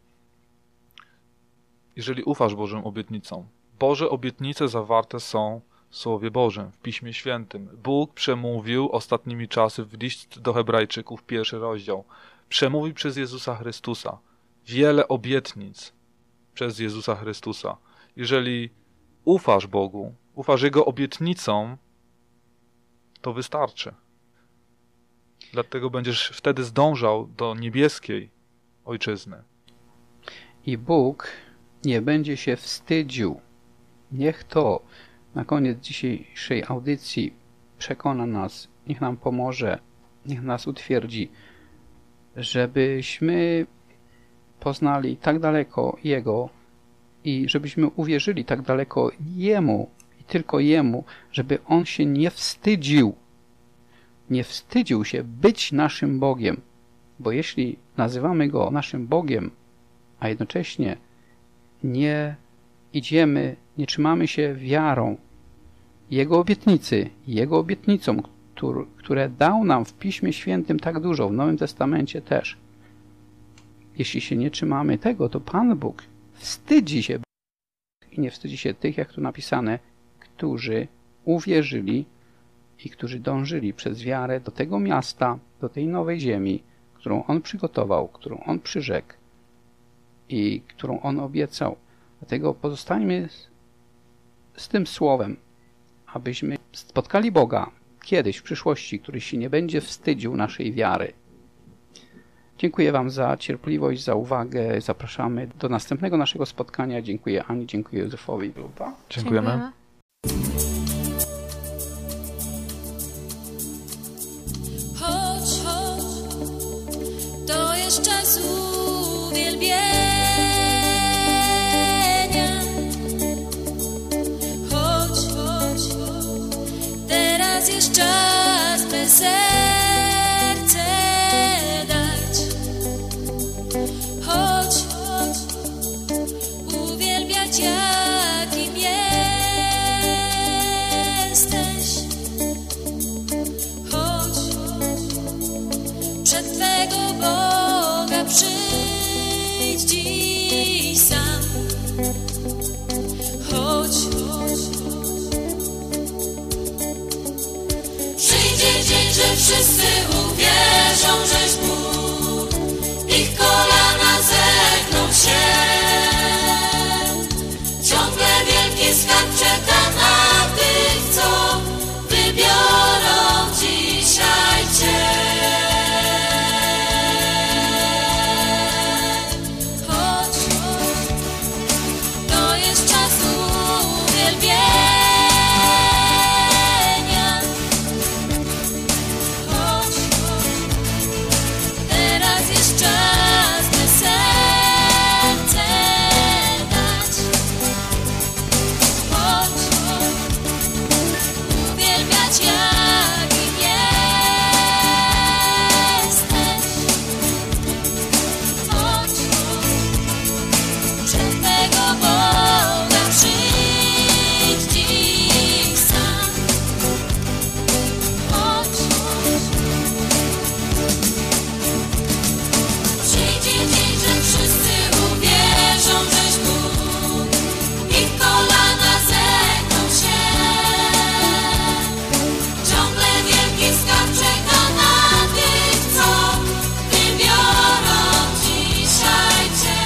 Jeżeli ufasz Bożym obietnicom, Boże obietnice zawarte są w Słowie Bożym, w Piśmie Świętym. Bóg przemówił ostatnimi czasy w list do Hebrajczyków, 1 rozdział. Przemówił przez Jezusa Chrystusa. Wiele obietnic przez Jezusa Chrystusa. Jeżeli ufasz Bogu, ufasz Jego obietnicom, to wystarczy. Dlatego będziesz wtedy zdążał do niebieskiej ojczyzny. I Bóg nie będzie się wstydził. Niech to na koniec dzisiejszej audycji przekona nas, niech nam pomoże, niech nas utwierdzi, żebyśmy poznali tak daleko Jego i żebyśmy uwierzyli tak daleko Jemu i tylko Jemu, żeby On się nie wstydził się być naszym Bogiem, bo jeśli nazywamy Go naszym Bogiem, a jednocześnie nie idziemy, nie trzymamy się wiarą Jego obietnicy, Jego obietnicom, które dał nam w Piśmie Świętym tak dużo, w Nowym Testamencie też. Jeśli się nie trzymamy tego, to Pan Bóg wstydzi się i nie wstydzi się tych, jak tu napisane, którzy uwierzyli i którzy dążyli przez wiarę do tego miasta, do tej nowej ziemi, którą On przygotował, którą On przyrzekł i którą On obiecał. Dlatego pozostańmy z tym słowem, abyśmy spotkali Boga kiedyś w przyszłości, który się nie będzie wstydził naszej wiary. Dziękuję Wam za cierpliwość, za uwagę. Zapraszamy do następnego naszego spotkania. Dziękuję Ani, dziękuję Józefowi. Dziękujemy. Chodź, to jest czas uwielbienia. Chodź, teraz jest czas, by serce dać. Chodź, uwielbiać jakim jesteś. Chodź, przed Twego Boga przyjdź dziś sam. Chodź, przyjdzie dzień, że wszyscy uwierzą, żeś Bóg, ich kolana zegną się. Ciągle wielki skarb czeka na tych, co wybiorą dzisiaj Cię. Chodź, to jest czas uwielbienia. Chodź, teraz jest czas, by serce dać. Chodź, uwielbiać jakim jesteś. Chodź, przed Twego Boga przyjdź dziś sam. Chodź, przyjdzie dzień, że wszyscy uwierzą, żeś Bóg, ich kolana zegną się. Ciągle wielki skarb czeka na tych, co wybiorą dzisiaj Cię.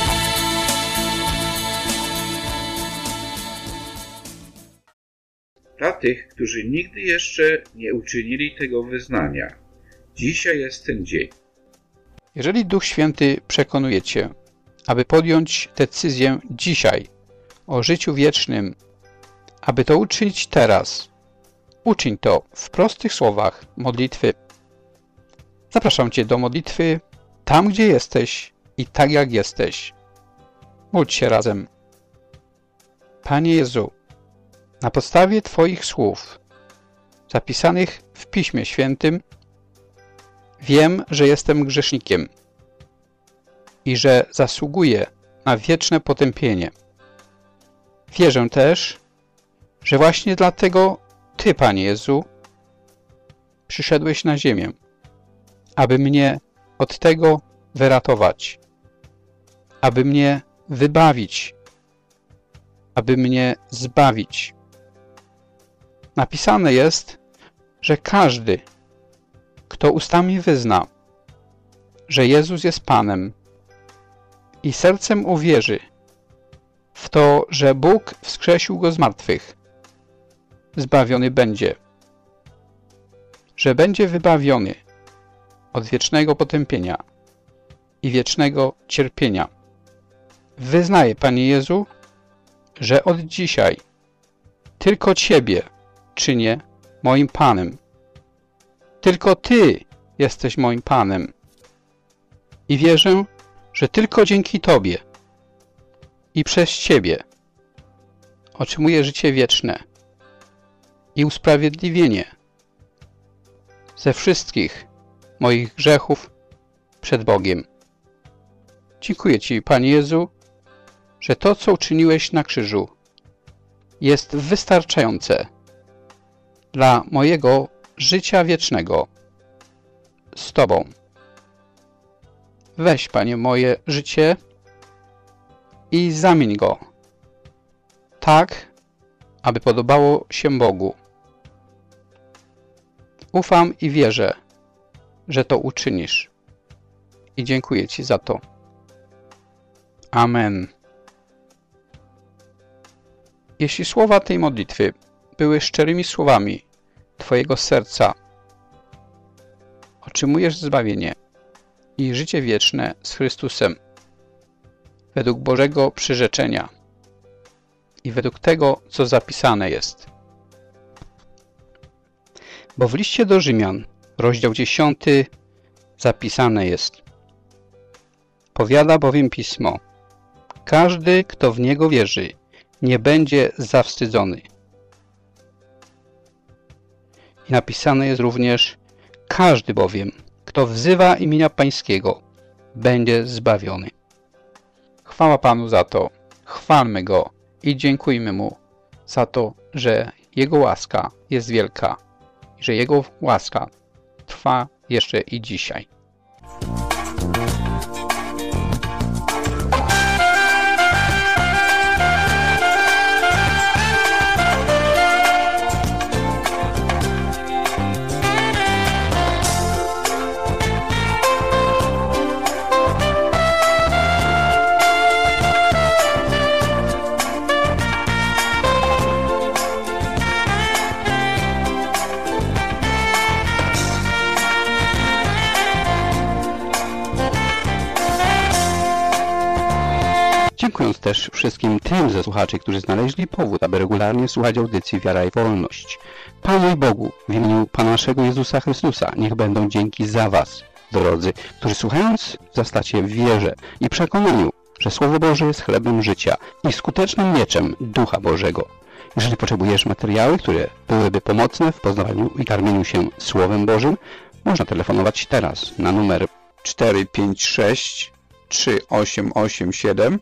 Dla tych, którzy nigdy jeszcze nie uczynili tego wyznania, dzisiaj jest ten dzień. Jeżeli Duch Święty przekonuje Cię, aby podjąć decyzję dzisiaj o życiu wiecznym, aby to uczynić teraz, uczyń to w prostych słowach modlitwy. Zapraszam Cię do modlitwy tam, gdzie jesteś i tak jak jesteś. Módl się razem. Panie Jezu, na podstawie Twoich słów zapisanych w Piśmie Świętym wiem, że jestem grzesznikiem i że zasługuję na wieczne potępienie. Wierzę też, że właśnie dlatego Ty, Panie Jezu, przyszedłeś na ziemię, aby mnie od tego wyratować, aby mnie wybawić, aby mnie zbawić. Napisane jest, że każdy, kto ustami wyzna, że Jezus jest Panem i sercem uwierzy w to, że Bóg wskrzesił Go z martwych, zbawiony będzie, że będzie wybawiony od wiecznego potępienia i wiecznego cierpienia. Wyznaję, Panie Jezu, że od dzisiaj tylko Ciebie czynię moim Panem. Tylko Ty jesteś moim Panem. i wierzę, że tylko dzięki Tobie i przez Ciebie otrzymuję życie wieczne i usprawiedliwienie ze wszystkich moich grzechów przed Bogiem. Dziękuję Ci, Panie Jezu, że to, co uczyniłeś na krzyżu, jest wystarczające dla mojego życia wiecznego z Tobą. Weź, Panie, moje życie i zamień go tak, aby podobało się Bogu. Ufam i wierzę, że to uczynisz i dziękuję Ci za to. Amen. Jeśli słowa tej modlitwy były szczerymi słowami Twojego serca, otrzymujesz zbawienie i życie wieczne z Chrystusem według Bożego przyrzeczenia i według tego, co zapisane jest. Bo w liście do Rzymian, rozdział 10, zapisane jest: powiada bowiem Pismo: każdy, kto w Niego wierzy, nie będzie zawstydzony. I napisane jest również: każdy bowiem, kto wzywa imienia Pańskiego, będzie zbawiony. Chwała Panu za to, chwalmy Go i dziękujmy Mu za to, że Jego łaska jest wielka i że Jego łaska trwa jeszcze i dzisiaj. Dziękując też wszystkim tym ze słuchaczy, którzy znaleźli powód, aby regularnie słuchać audycji Wiara i Wolność. Panu i Bogu, w imieniu Pana naszego Jezusa Chrystusa, niech będą dzięki za Was, drodzy, którzy słuchając zastacie w wierze i przekonaniu, że Słowo Boże jest chlebem życia i skutecznym mieczem Ducha Bożego. Jeżeli potrzebujesz materiały, które byłyby pomocne w poznawaniu i karmieniu się Słowem Bożym, można telefonować teraz na numer 456 3887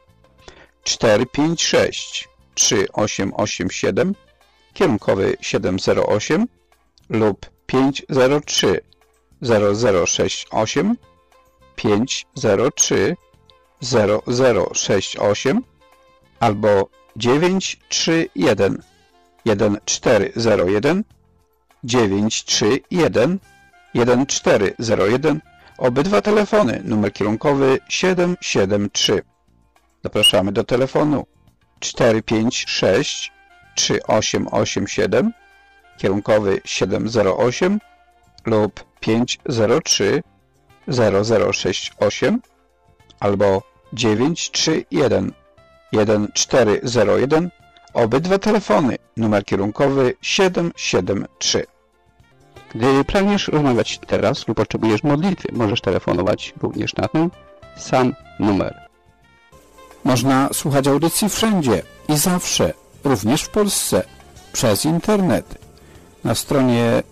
456 3887, kierunkowy 708 lub 503 0068 503 0068 albo 931 1401 931 1401. Obydwa telefony, numer kierunkowy 773. Zapraszamy do telefonu 456 3887, kierunkowy 708 lub 503 0068 albo 931 1401. Obydwa telefony, numer kierunkowy 773. Gdy pragniesz rozmawiać teraz lub potrzebujesz modlitwy, możesz telefonować również na ten sam numer. Można słuchać audycji wszędzie i zawsze, również w Polsce, przez internet. Na stronie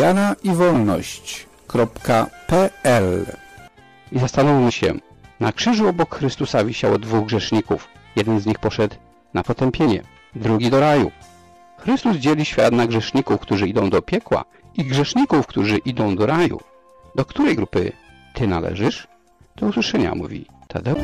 wiaraiwolność.pl. I zastanówmy się, na krzyżu obok Chrystusa wisiało dwóch grzeszników. Jeden z nich poszedł na potępienie, drugi do raju. Chrystus dzieli świat na grzeszników, którzy idą do piekła, i grzeszników, którzy idą do raju. Do której grupy Ty należysz? Do usłyszenia, mówi Tadeusz.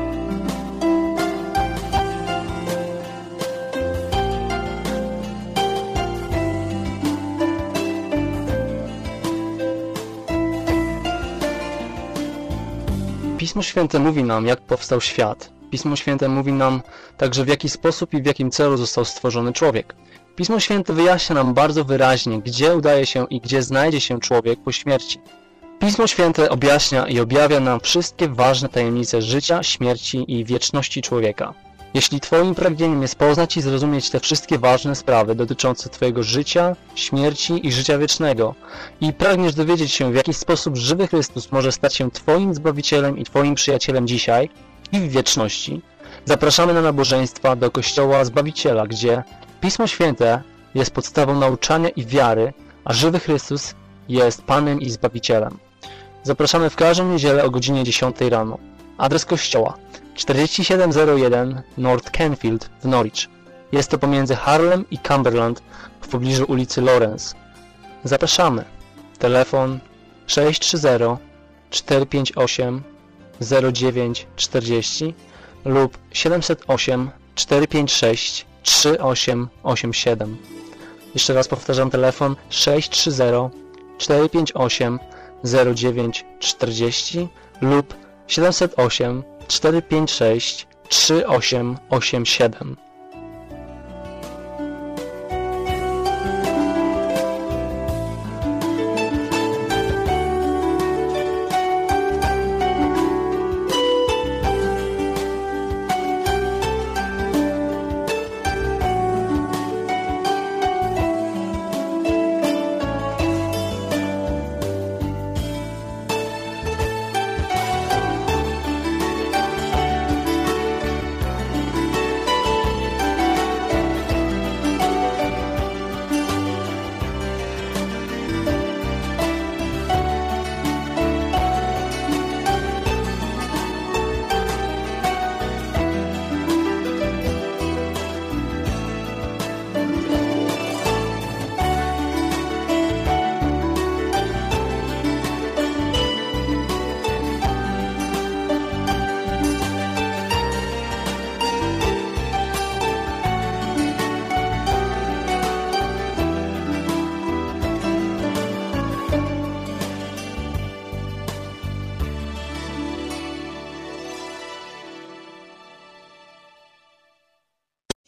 Pismo Święte mówi nam, jak powstał świat. Pismo Święte mówi nam także, w jaki sposób i w jakim celu został stworzony człowiek. Pismo Święte wyjaśnia nam bardzo wyraźnie, gdzie udaje się i gdzie znajdzie się człowiek po śmierci. Pismo Święte objaśnia i objawia nam wszystkie ważne tajemnice życia, śmierci i wieczności człowieka. Jeśli Twoim pragnieniem jest poznać i zrozumieć te wszystkie ważne sprawy dotyczące Twojego życia, śmierci i życia wiecznego i pragniesz dowiedzieć się, w jaki sposób żywy Chrystus może stać się Twoim Zbawicielem i Twoim przyjacielem dzisiaj i w wieczności, zapraszamy na nabożeństwa do Kościoła Zbawiciela, gdzie Pismo Święte jest podstawą nauczania i wiary, a żywy Chrystus jest Panem i Zbawicielem. Zapraszamy w każdą niedzielę o godzinie 10 rano. Adres kościoła 4701 North Canfield w Norwich. Jest to pomiędzy Harlem i Cumberland w pobliżu ulicy Lawrence. Zapraszamy. Telefon 630 458 0940 lub 708 456 3887. Jeszcze raz powtarzam, telefon 630 458 0940 lub 708 456 3887.